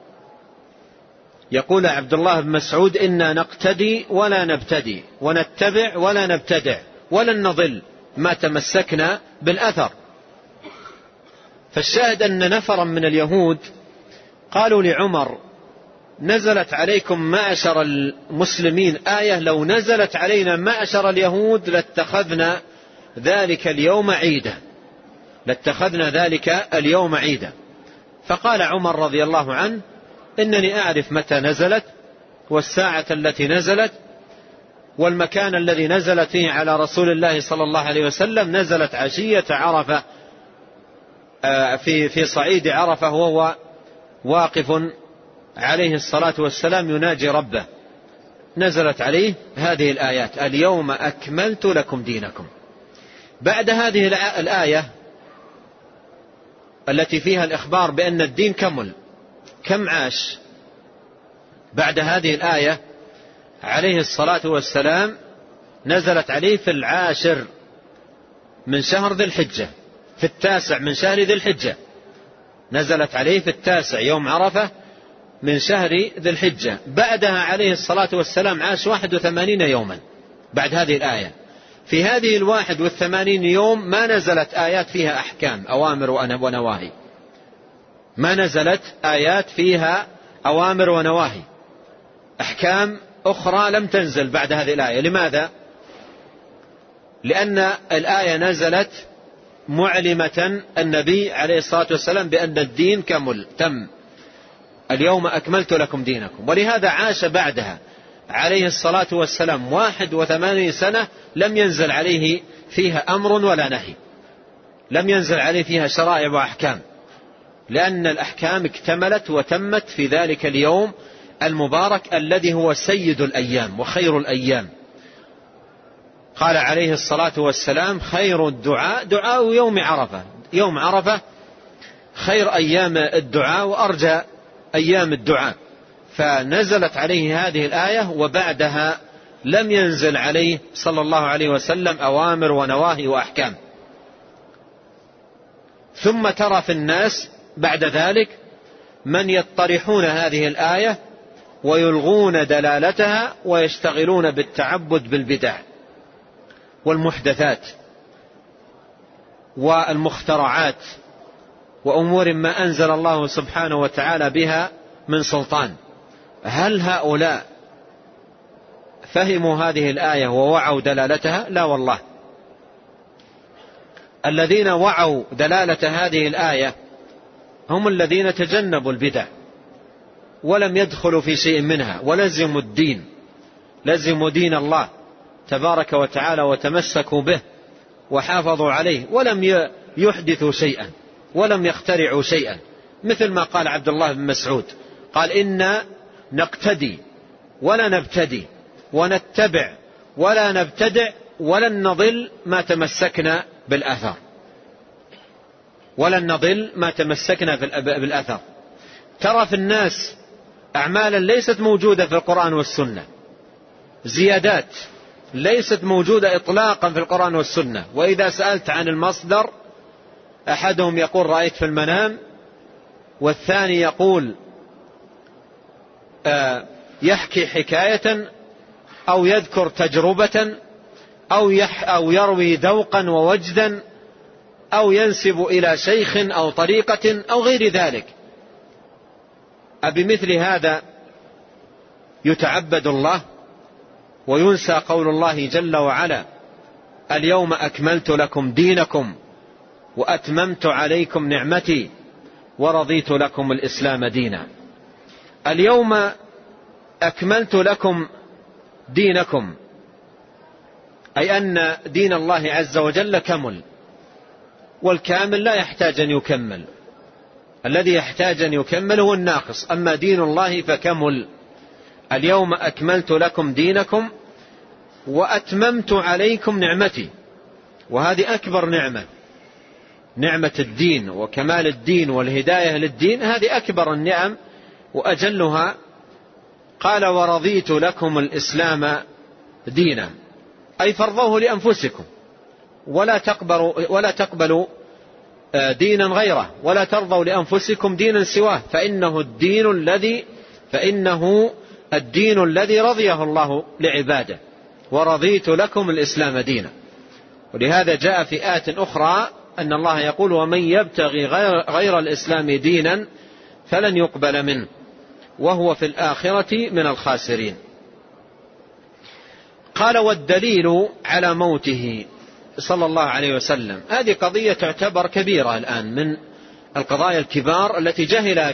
يقول عبد الله بن مسعود: إنا نقتدي ولا نبتدي ونتبع ولا نبتدع ولن نضل ما تمسكنا بالأثر. فالشاهد أن نفرا من اليهود قالوا لعمر: نزلت عليكم معشر المسلمين آية لو نزلت علينا معشر اليهود لاتخذنا ذلك اليوم عيدا، لاتخذنا ذلك اليوم عيدا. فقال عمر رضي الله عنه: إنني أعرف متى نزلت والساعة التي نزلت والمكان الذي نزلت فيه على رسول الله صلى الله عليه وسلم. نزلت عشية عرفة في صعيد عرفة وهو واقف عليه الصلاة والسلام يناجي ربه. نزلت عليه هذه الآيات: اليوم أكملت لكم دينكم. بعد هذه الآية التي فيها الإخبار بأن الدين كمل، كم عاش بعد هذه الآية عليه الصلاة والسلام؟ نزلت عليه في 10 من شهر ذي الحجة، في 9 من شهر ذي الحجة. نزلت عليه في 9 يوم عرفة من شهر ذي الحجة. بعدها عليه الصلاة والسلام عاش 81 يوما بعد هذه الآية. في هذه 81 يوم ما نزلت آيات فيها أحكام أوامر ونواهي، ما نزلت آيات فيها أوامر ونواهي، أحكام أخرى لم تنزل بعد هذه الآية. لماذا؟ لأن الآية نزلت معلمة النبي عليه الصلاة والسلام بأن الدين كمل تم، اليوم أكملت لكم دينكم. ولهذا عاش بعدها عليه الصلاة والسلام 81 سنة لم ينزل عليه فيها أمر ولا نهي، لم ينزل عليه فيها شرائع وأحكام، لأن الأحكام اكتملت وتمت في ذلك اليوم المبارك الذي هو سيد الأيام وخير الأيام. قال عليه الصلاة والسلام: خير الدعاء دعاء يوم عرفة. يوم عرفة خير أيام الدعاء وأرجى أيام الدعاء. فنزلت عليه هذه الآية وبعدها لم ينزل عليه صلى الله عليه وسلم أوامر ونواهي وأحكام. ثم ترى في الناس بعد ذلك من يطرحون هذه الآية ويلغون دلالتها ويشتغلون بالتعبد بالبدع والمحدثات والمخترعات وأمور ما أنزل الله سبحانه وتعالى بها من سلطان. هل هؤلاء فهموا هذه الآية ووعوا دلالتها؟ لا والله. الذين وعوا دلالة هذه الآية هم الذين تجنبوا البدع ولم يدخلوا في شيء منها ولزموا الدين، لزموا دين الله تبارك وتعالى وتمسكوا به وحافظوا عليه يحدثوا شيئا ولم يخترعوا شيئا، مثل ما قال عبد الله بن مسعود قال إنا نقتدي ولا نبتدي ونتبع ولا نبتدع ولن نضل ما تمسكنا بالأثر، ولن نضل ما تمسكنا بالأثر. ترى في الناس أعمالا ليست موجودة في القرآن والسنة، زيادات ليست موجودة إطلاقا في القرآن والسنة، وإذا سألت عن المصدر أحدهم يقول رأيت في المنام، والثاني يقول يحكي حكاية أو يذكر تجربة أو يروي ذوقا ووجدا أو ينسب إلى شيخ أو طريقة أو غير ذلك. أبمثل هذا يتعبد الله وينسى قول الله جل وعلا اليوم أكملت لكم دينكم وأتممت عليكم نعمتي ورضيت لكم الإسلام دينا. اليوم أكملت لكم دينكم أي أن دين الله عز وجل كمل، والكامل لا يحتاج أن يكمل، الذي يحتاج أن يكمل هو الناقص، أما دين الله فكمل. اليوم أكملت لكم دينكم وأتممت عليكم نعمتي، وهذه أكبر نعمة، نعمة الدين وكمال الدين والهداية للدين، هذه أكبر النعم وأجلها. قال ورضيت لكم الإسلام دينا، أي فرضوه لأنفسكم ولا تقبلوا دينا غيره، ولا ترضوا لأنفسكم دينا سواه، فإنه الدين الذي رضيه الله لعباده، ورضيت لكم الإسلام دينا. ولهذا جاء في آيات أخرى أن الله يقول ومن يبتغي غير الإسلام دينا فلن يقبل منه وهو في الآخرة من الخاسرين. قال والدليل على موته صلى الله عليه وسلم، هذه قضية تعتبر كبيرة الآن من القضايا الكبار التي جهلها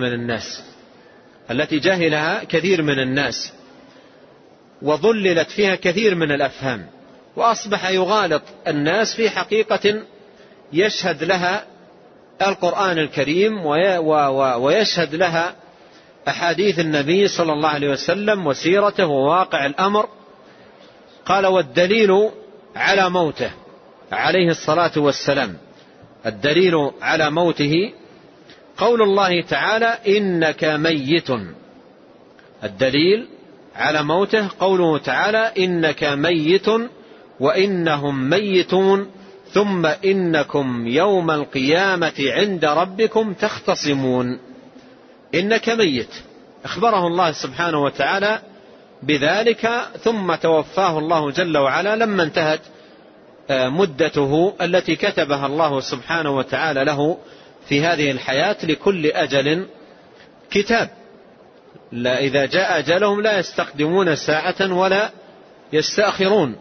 كثير من الناس وضللت فيها كثير من الأفهام، وأصبح يغالط الناس في حقيقة يشهد لها القرآن الكريم ويشهد لها أحاديث النبي صلى الله عليه وسلم وسيرته وواقع الأمر. قال والدليل على موته عليه الصلاة والسلام، الدليل على موته قول الله تعالى إنك ميت. الدليل على موته قوله تعالى إنك ميت وإنهم ميتون ثم إنكم يوم القيامة عند ربكم تختصمون. إنك ميت، أخبره الله سبحانه وتعالى بذلك، ثم توفاه الله جل وعلا لما انتهت مدته التي كتبها الله سبحانه وتعالى له في هذه الحياة. لكل أجل كتاب، لا إذا جاء أجلهم لا يستقدمون ساعة ولا يستأخرون.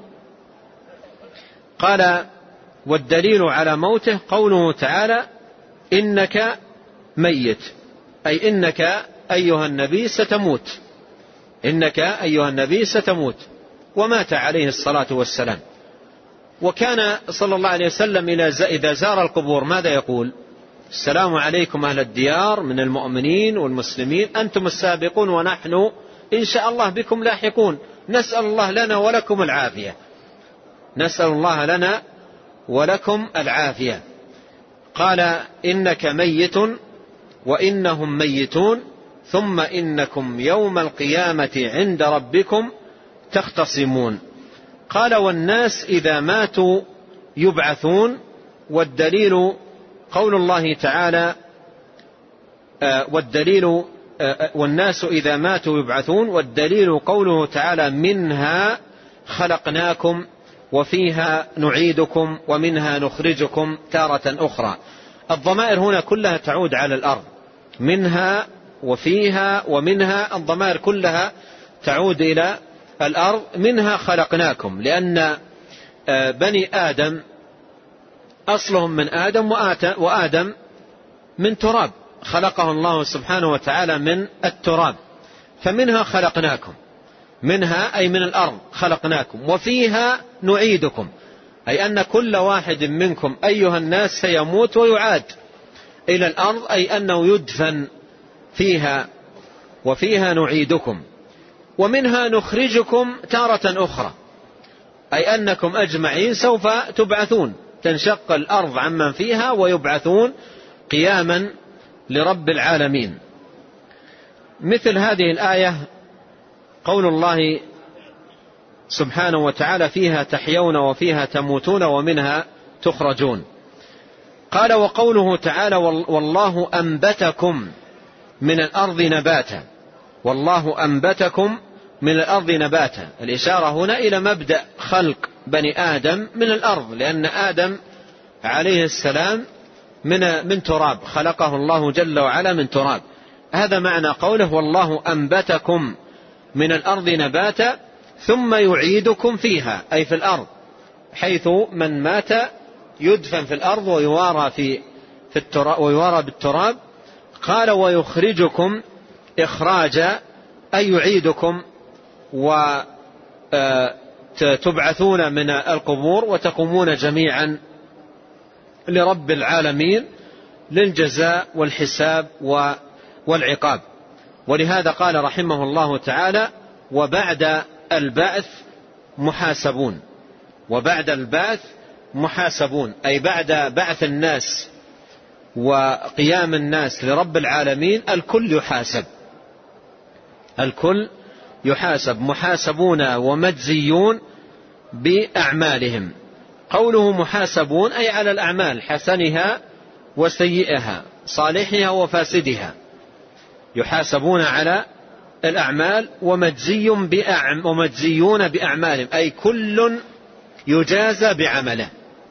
قال والدليل على موته قوله تعالى إنك ميت، أي إنك أيها النبي ستموت، إنك أيها النبي ستموت. ومات عليه الصلاة والسلام. وكان صلى الله عليه وسلم إذا زار القبور ماذا يقول؟ السلام عليكم أهل الديار من المؤمنين والمسلمين، أنتم السابقون ونحن إن شاء الله بكم لاحقون، نسأل الله لنا ولكم العافية، نسأل الله لنا ولكم العافية. قال إنك ميت وإنهم ميتون ثم إنكم يوم القيامة عند ربكم تختصمون. قال والناس إذا ماتوا يبعثون، والدليل قول الله تعالى والناس إذا ماتوا يبعثون، والدليل قوله تعالى منها خلقناكم وفيها نعيدكم ومنها نخرجكم تارة أخرى. الضمائر هنا كلها تعود على الأرض، منها وفيها ومنها، الضمائر كلها تعود إلى الأرض. منها خلقناكم لأن بني آدم أصلهم من آدم، وآدم من تراب، خلقه الله سبحانه وتعالى من التراب، فمنها خلقناكم، منها أي من الأرض خلقناكم، وفيها نعيدكم، أي أن كل واحد منكم أيها الناس سيموت ويعاد إلى الأرض، أي أنه يدفن فيها وفيها نعيدكم ومنها نخرجكم تارة أخرى، أي أنكم أجمعين سوف تبعثون، تنشق الأرض عمن فيها ويبعثون قياما لرب العالمين. مثل هذه الآية قول الله سبحانه وتعالى فيها تحيون وفيها تموتون ومنها تخرجون. قال وقوله تعالى والله أنبتكم من الأرض نباتا، والله أنبتكم من الأرض نباتا، الإشارة هنا إلى مبدأ خلق بني آدم من الأرض، لأن آدم عليه السلام من تراب، خلقه الله جل وعلا من تراب. هذا معنى قوله والله أنبتكم من الأرض نباتا ثم يعيدكم فيها، أي في الأرض، حيث من مات يدفن في الأرض ويوارى بالتراب. قال ويخرجكم إخراجا، أي يعيدكم وتبعثون من القبور وتقومون جميعا لرب العالمين للجزاء والحساب والعقاب. ولهذا قال رحمه الله تعالى وبعد البعث محاسبون، وبعد البعث محاسبون، أي بعد بعث الناس وقيام الناس لرب العالمين الكل يحاسب، الكل يحاسب، محاسبون ومجزيون بأعمالهم. قوله محاسبون أي على الأعمال حسنها وسيئها، صالحها وفاسدها، يحاسبون على الأعمال ومجزيون بأعمالهم، أي كل يجازى بعمله،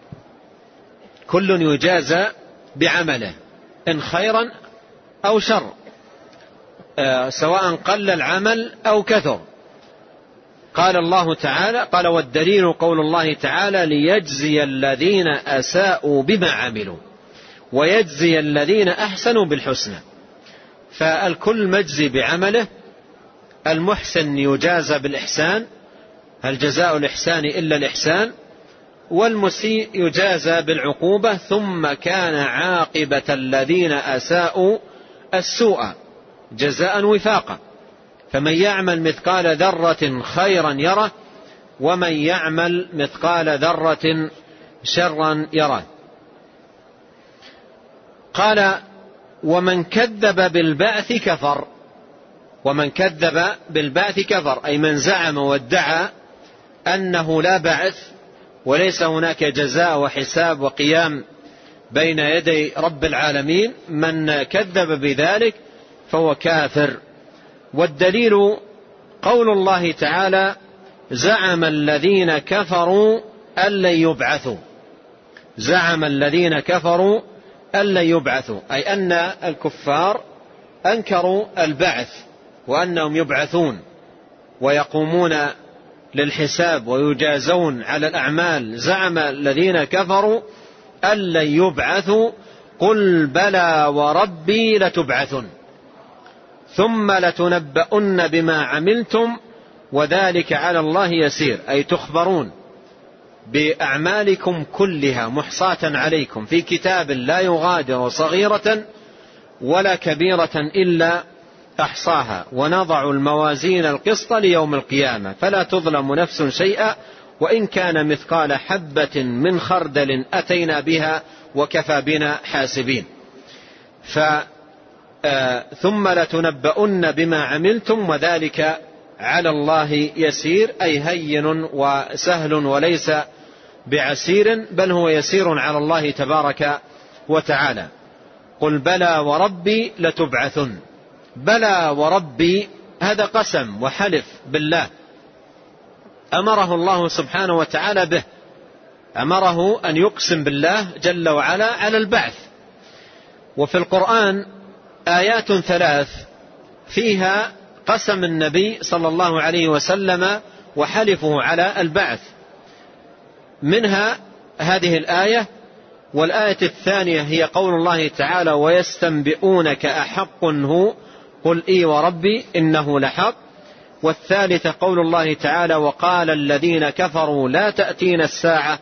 كل يجازى بعمله إن خيرا أو شر، سواء قل العمل أو كثر. قال الله تعالى قال والدليل قول الله تعالى ليجزي الذين أساءوا بما عملوا ويجزي الذين أحسنوا بالحسنى، فالكل مجزي بعمله، المحسن يجازى بالإحسان، هل جزاء الإحسان إلا الإحسان، والمسيء يجازى بالعقوبة، ثم كان عاقبة الذين أساءوا السوء جزاء وفاقا، فمن يعمل مثقال ذرة خيرا يره ومن يعمل مثقال ذرة شرا يره. قال ومن كذب بالبعث كفر، ومن كذب بالبعث كفر، أي من زعم وادعى أنه لا بعث وليس هناك جزاء وحساب وقيام بين يدي رب العالمين، من كذب بذلك فهو كافر. والدليل قول الله تعالى زعم الذين كفروا أن لن يبعثوا، زعم الذين كفروا أن لن يبعثوا، أي أن الكفار أنكروا البعث وأنهم يبعثون ويقومون للحساب ويجازون على الأعمال. زعم الذين كفروا أن لن يبعثوا قل بلى وربي لتبعثن ثم لتنبؤن بما عملتم وذلك على الله يسير، أي تخبرون بأعمالكم كلها محصاة عليكم في كتاب لا يغادر صغيرة ولا كبيرة إلا أحصاها ونضع الموازين القسط ليوم القيامة فلا تظلم نفس شيئا وإن كان مثقال حبة من خردل أتينا بها وكفى بنا حاسبين. ثم لتنبؤن بما عملتم وذلك على الله يسير، أي هين وسهل وليس بعسير، بل هو يسير على الله تبارك وتعالى. قل بلى وربي لتبعثن، بلى وربي هذا قسم وحلف بالله أمره الله سبحانه وتعالى به، أمره أن يقسم بالله جل وعلا على البعث. وفي القرآن آيات 3 فيها قسم النبي صلى الله عليه وسلم وحلفه على البعث، منها هذه الآية، والآية الثانية هي قول الله تعالى ويستنبئونك أحق هو قل إي وربي إنه لحق، والثالثة قول الله تعالى وقال الذين كفروا لا تأتينا الساعة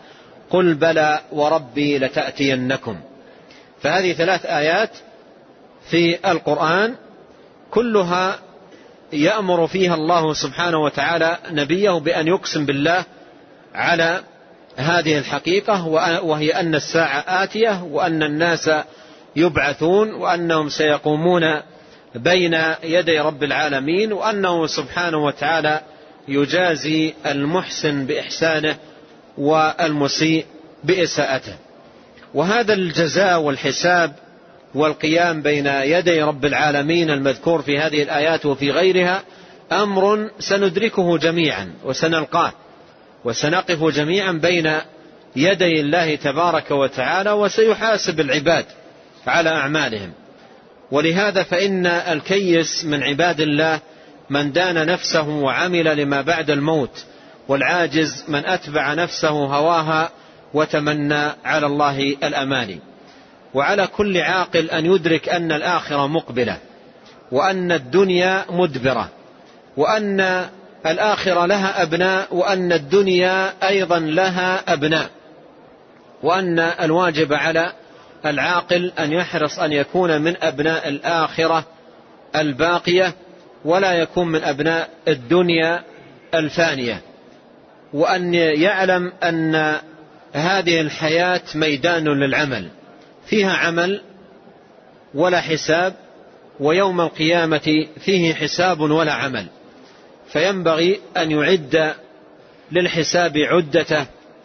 قل بلى وربي لتأتينكم. فهذه 3 آيات في القرآن كلها يأمر فيها الله سبحانه وتعالى نبيه بأن يقسم بالله على هذه الحقيقة، وهي أن الساعة آتية، وأن الناس يبعثون، وأنهم سيقومون بين يدي رب العالمين، وأنه سبحانه وتعالى يجازي المحسن بإحسانه والمسيء بإساءته. وهذا الجزاء والحساب والقيام بين يدي رب العالمين المذكور في هذه الآيات وفي غيرها أمر سندركه جميعا وسنلقاه، وسنقف جميعا بين يدي الله تبارك وتعالى، وسيحاسب العباد على أعمالهم. ولهذا فإن الكيس من عباد الله من دان نفسه وعمل لما بعد الموت، والعاجز من أتبع نفسه هواها وتمنى على الله الأماني. وعلى كل عاقل أن يدرك أن الآخرة مقبلة، وأن الدنيا مدبرة، وأن الآخرة لها أبناء، وأن الدنيا أيضا لها أبناء، وأن الواجب على العاقل أن يحرص أن يكون من أبناء الآخرة الباقية، ولا يكون من أبناء الدنيا الفانية، وأن يعلم أن هذه الحياة ميدان للعمل، فيها عمل ولا حساب، ويوم القيامة فيه حساب ولا عمل. فينبغي أن يعد للحساب عدته،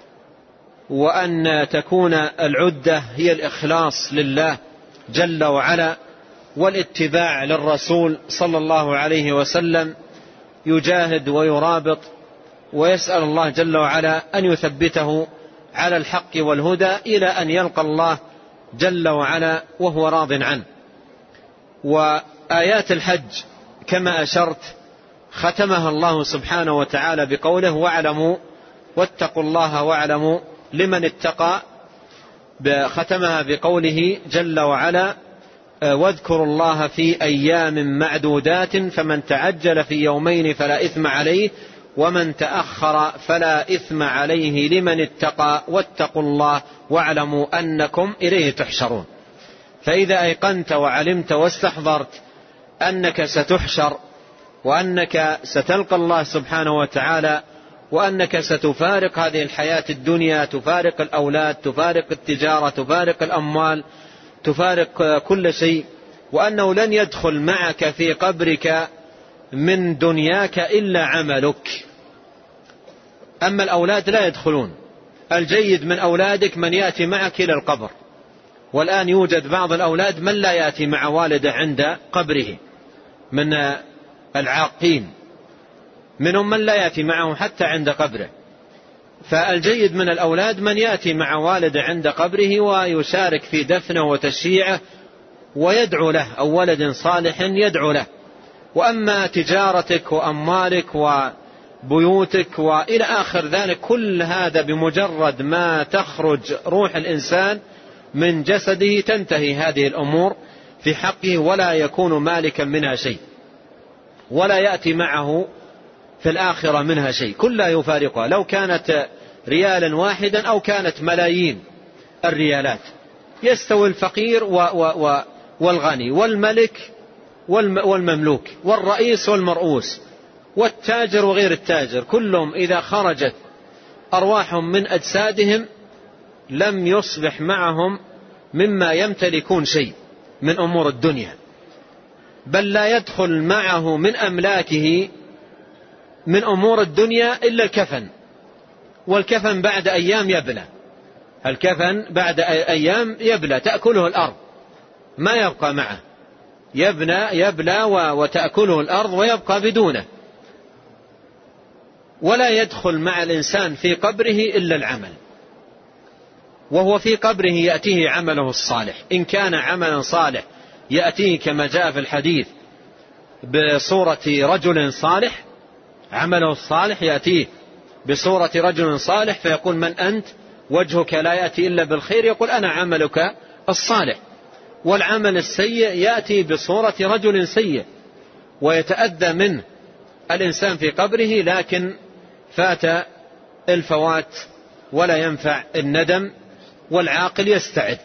وأن تكون العدة هي الإخلاص لله جل وعلا والاتباع للرسول صلى الله عليه وسلم، يجاهد ويرابط ويسأل الله جل وعلا أن يثبته على الحق والهدى إلى أن يلقى الله جل وعلا وهو راض عنه. وآيات الحج كما أشرت ختمها الله سبحانه وتعالى بقوله واعلموا واتقوا الله واعلموا لمن اتقى، ختمها بقوله جل وعلا واذكروا الله في أيام معدودات فمن تعجل في يومين فلا إثم عليه ومن تأخر فلا إثم عليه لمن اتقى واتقوا الله واعلموا أنكم إليه تحشرون. فإذا أيقنت وعلمت واستحضرت أنك ستحشر، وأنك ستلقى الله سبحانه وتعالى، وأنك ستفارق هذه الحياة الدنيا، تفارق الأولاد، تفارق التجارة، تفارق الأموال، تفارق كل شيء، وأنه لن يدخل معك في قبرك من دنياك إلا عملك. أما الأولاد لا يدخلون. الجيد من أولادك من يأتي معك إلى القبر، والآن يوجد بعض الأولاد من لا يأتي مع والده عند قبره من العاقين، منهم من لا يأتي معه حتى عند قبره. فالجيد من الأولاد من يأتي مع والده عند قبره ويشارك في دفنه وتشييعه ويدعو له، أو ولد صالح يدعو له. وأما تجارتك وأموالك وبيوتك وإلى آخر ذلك، كل هذا بمجرد ما تخرج روح الإنسان من جسده تنتهي هذه الأمور في حقه، ولا يكون مالكا منها شيء، ولا يأتي معه في الآخرة منها شيء، كلها يفارقها، لو كانت ريالا واحدا أو كانت ملايين الريالات. يستوي الفقير والغني، والملك والمملوك، والرئيس والمرؤوس، والتاجر وغير التاجر، كلهم إذا خرجت أرواحهم من أجسادهم لم يصبح معهم مما يمتلكون شيء من أمور الدنيا، بل لا يدخل معه من أملاكه من أمور الدنيا إلا الكفن، والكفن بعد أيام يبلى، الكفن بعد أيام يبلى تأكله الأرض، ما يبقى معه، يبلى وتأكله الأرض ويبقى بدونه. ولا يدخل مع الإنسان في قبره إلا العمل، وهو في قبره يأتيه عمله الصالح، إن كان عملا صالح يأتيه كما جاء في الحديث بصورة رجل صالح، عمله الصالح يأتيه بصورة رجل صالح، فيقول من أنت؟ وجهك لا يأتي إلا بالخير، يقول أنا عملك الصالح. والعمل السيء يأتي بصورة رجل سيء، ويتأذى منه الإنسان في قبره، لكن فات الفوات ولا ينفع الندم، والعاقل يستعد.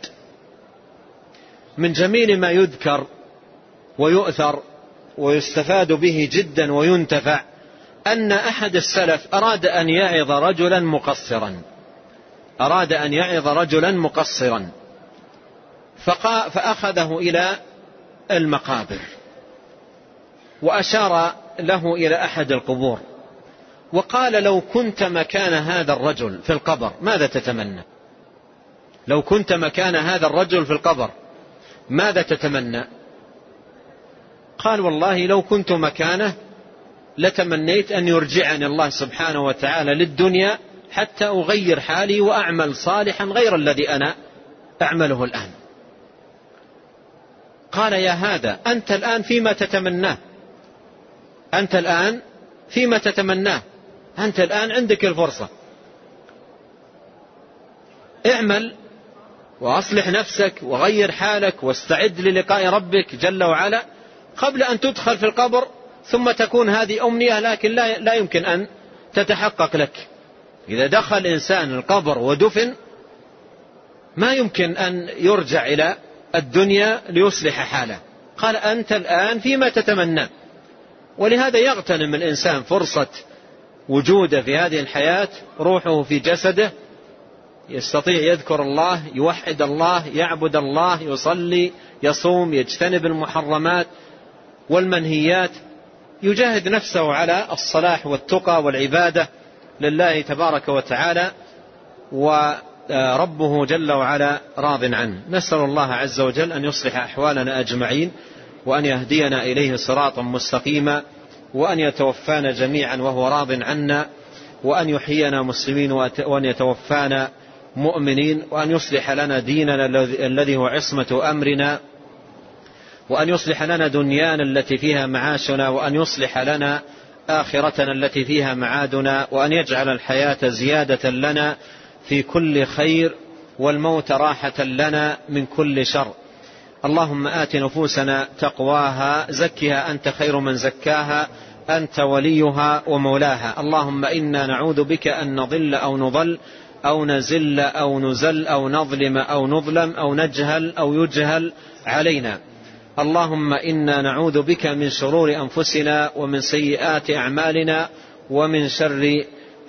من جميل ما يذكر ويؤثر ويستفاد به جدا وينتفع أن أحد السلف أراد أن يعظ رجلا مقصرا فأخذه إلى المقابر وأشار له إلى أحد القبور وقال: لو كنت مكان هذا الرجل في القبر ماذا تتمنى؟ لو كنت مكان هذا الرجل في القبر ماذا تتمنى؟ قال: والله لو كنت مكانه لتمنيت أن يرجعني الله سبحانه وتعالى للدنيا حتى أغير حالي وأعمل صالحا غير الذي أنا أعمله الآن. قال: يا هذا أنت الآن فيما تتمناه، أنت الآن عندك الفرصة، اعمل وأصلح نفسك وغير حالك واستعد للقاء ربك جل وعلا قبل أن تدخل في القبر، ثم تكون هذه أمنية لكن لا يمكن أن تتحقق لك. إذا دخل إنسان القبر ودفن ما يمكن أن يرجع إلى الدنيا ليصلح حاله. قال: أنت الآن فيما تتمنى. ولهذا يغتنم الإنسان فرصة وجوده في هذه الحياة، روحه في جسده، يستطيع يذكر الله، يوحد الله، يعبد الله، يصلي، يصوم، يجتنب المحرمات والمنهيات، يجاهد نفسه على الصلاح والتقى والعبادة لله تبارك وتعالى، وربه جل وعلا راض عنه. نسأل الله عز وجل أن يصلح أحوالنا أجمعين، وأن يهدينا إليه صراطا مستقيما، وأن يتوفانا جميعا وهو راض عنا، وأن يحيينا مسلمين، وأن يتوفانا مؤمنين، وأن يصلح لنا ديننا الذي هو عصمة أمرنا، وأن يصلح لنا دنيانا التي فيها معاشنا، وأن يصلح لنا آخرتنا التي فيها معادنا، وأن يجعل الحياة زيادة لنا في كل خير، والموت راحة لنا من كل شر. اللهم آت نفوسنا تقواها، زكها أنت خير من زكاها، أنت وليها ومولاها. اللهم إنا نعوذ بك أن نضل أو نضل أو نزل أو نزل أو نظلم أو نظلم أو نجهل أو يجهل علينا. اللهم إنا نعوذ بك من شرور أنفسنا ومن سيئات أعمالنا ومن شر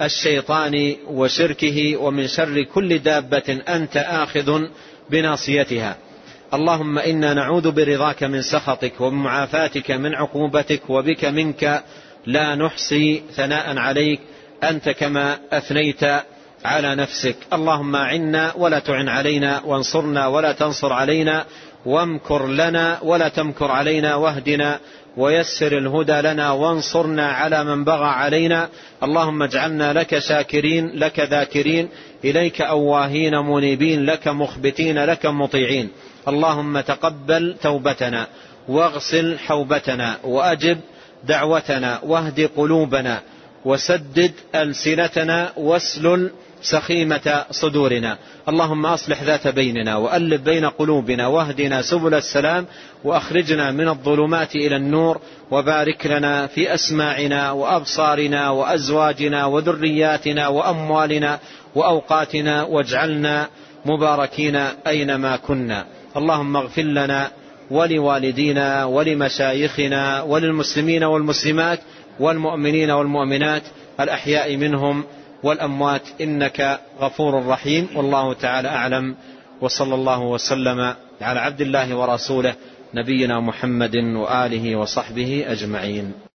الشيطان وشركه ومن شر كل دابة أنت آخذ بناصيتها. اللهم إنا نعوذ برضاك من سخطك وبمعافاتك من عقوبتك، وبك منك لا نحصي ثناء عليك أنت كما أثنيت على نفسك. اللهم أعنا ولا تعن علينا، وانصرنا ولا تنصر علينا، وامكر لنا ولا تمكر علينا، واهدنا ويسر الهدى لنا، وانصرنا على من بغى علينا. اللهم اجعلنا لك شاكرين، لك ذاكرين، إليك أواهين منيبين، لك مخبتين، لك مطيعين. اللهم تقبل توبتنا، واغسل حوبتنا، وأجب دعوتنا، واهد قلوبنا، وسدد ألسنتنا، واسلل سخيمة صدورنا. اللهم أصلح ذات بيننا، وألف بين قلوبنا، واهدنا سبل السلام، وأخرجنا من الظلمات إلى النور، وبارك لنا في أسماعنا وأبصارنا وأزواجنا وذرياتنا وأموالنا وأوقاتنا، واجعلنا مباركين أينما كنا. اللهم اغفر لنا ولوالدينا ولمشايخنا وللمسلمين والمسلمات والمؤمنين والمؤمنات الأحياء منهم والأموات، إنك غفور رحيم. والله تعالى أعلم، وصلى الله وسلم على عبد الله ورسوله نبينا محمد وآله وصحبه أجمعين.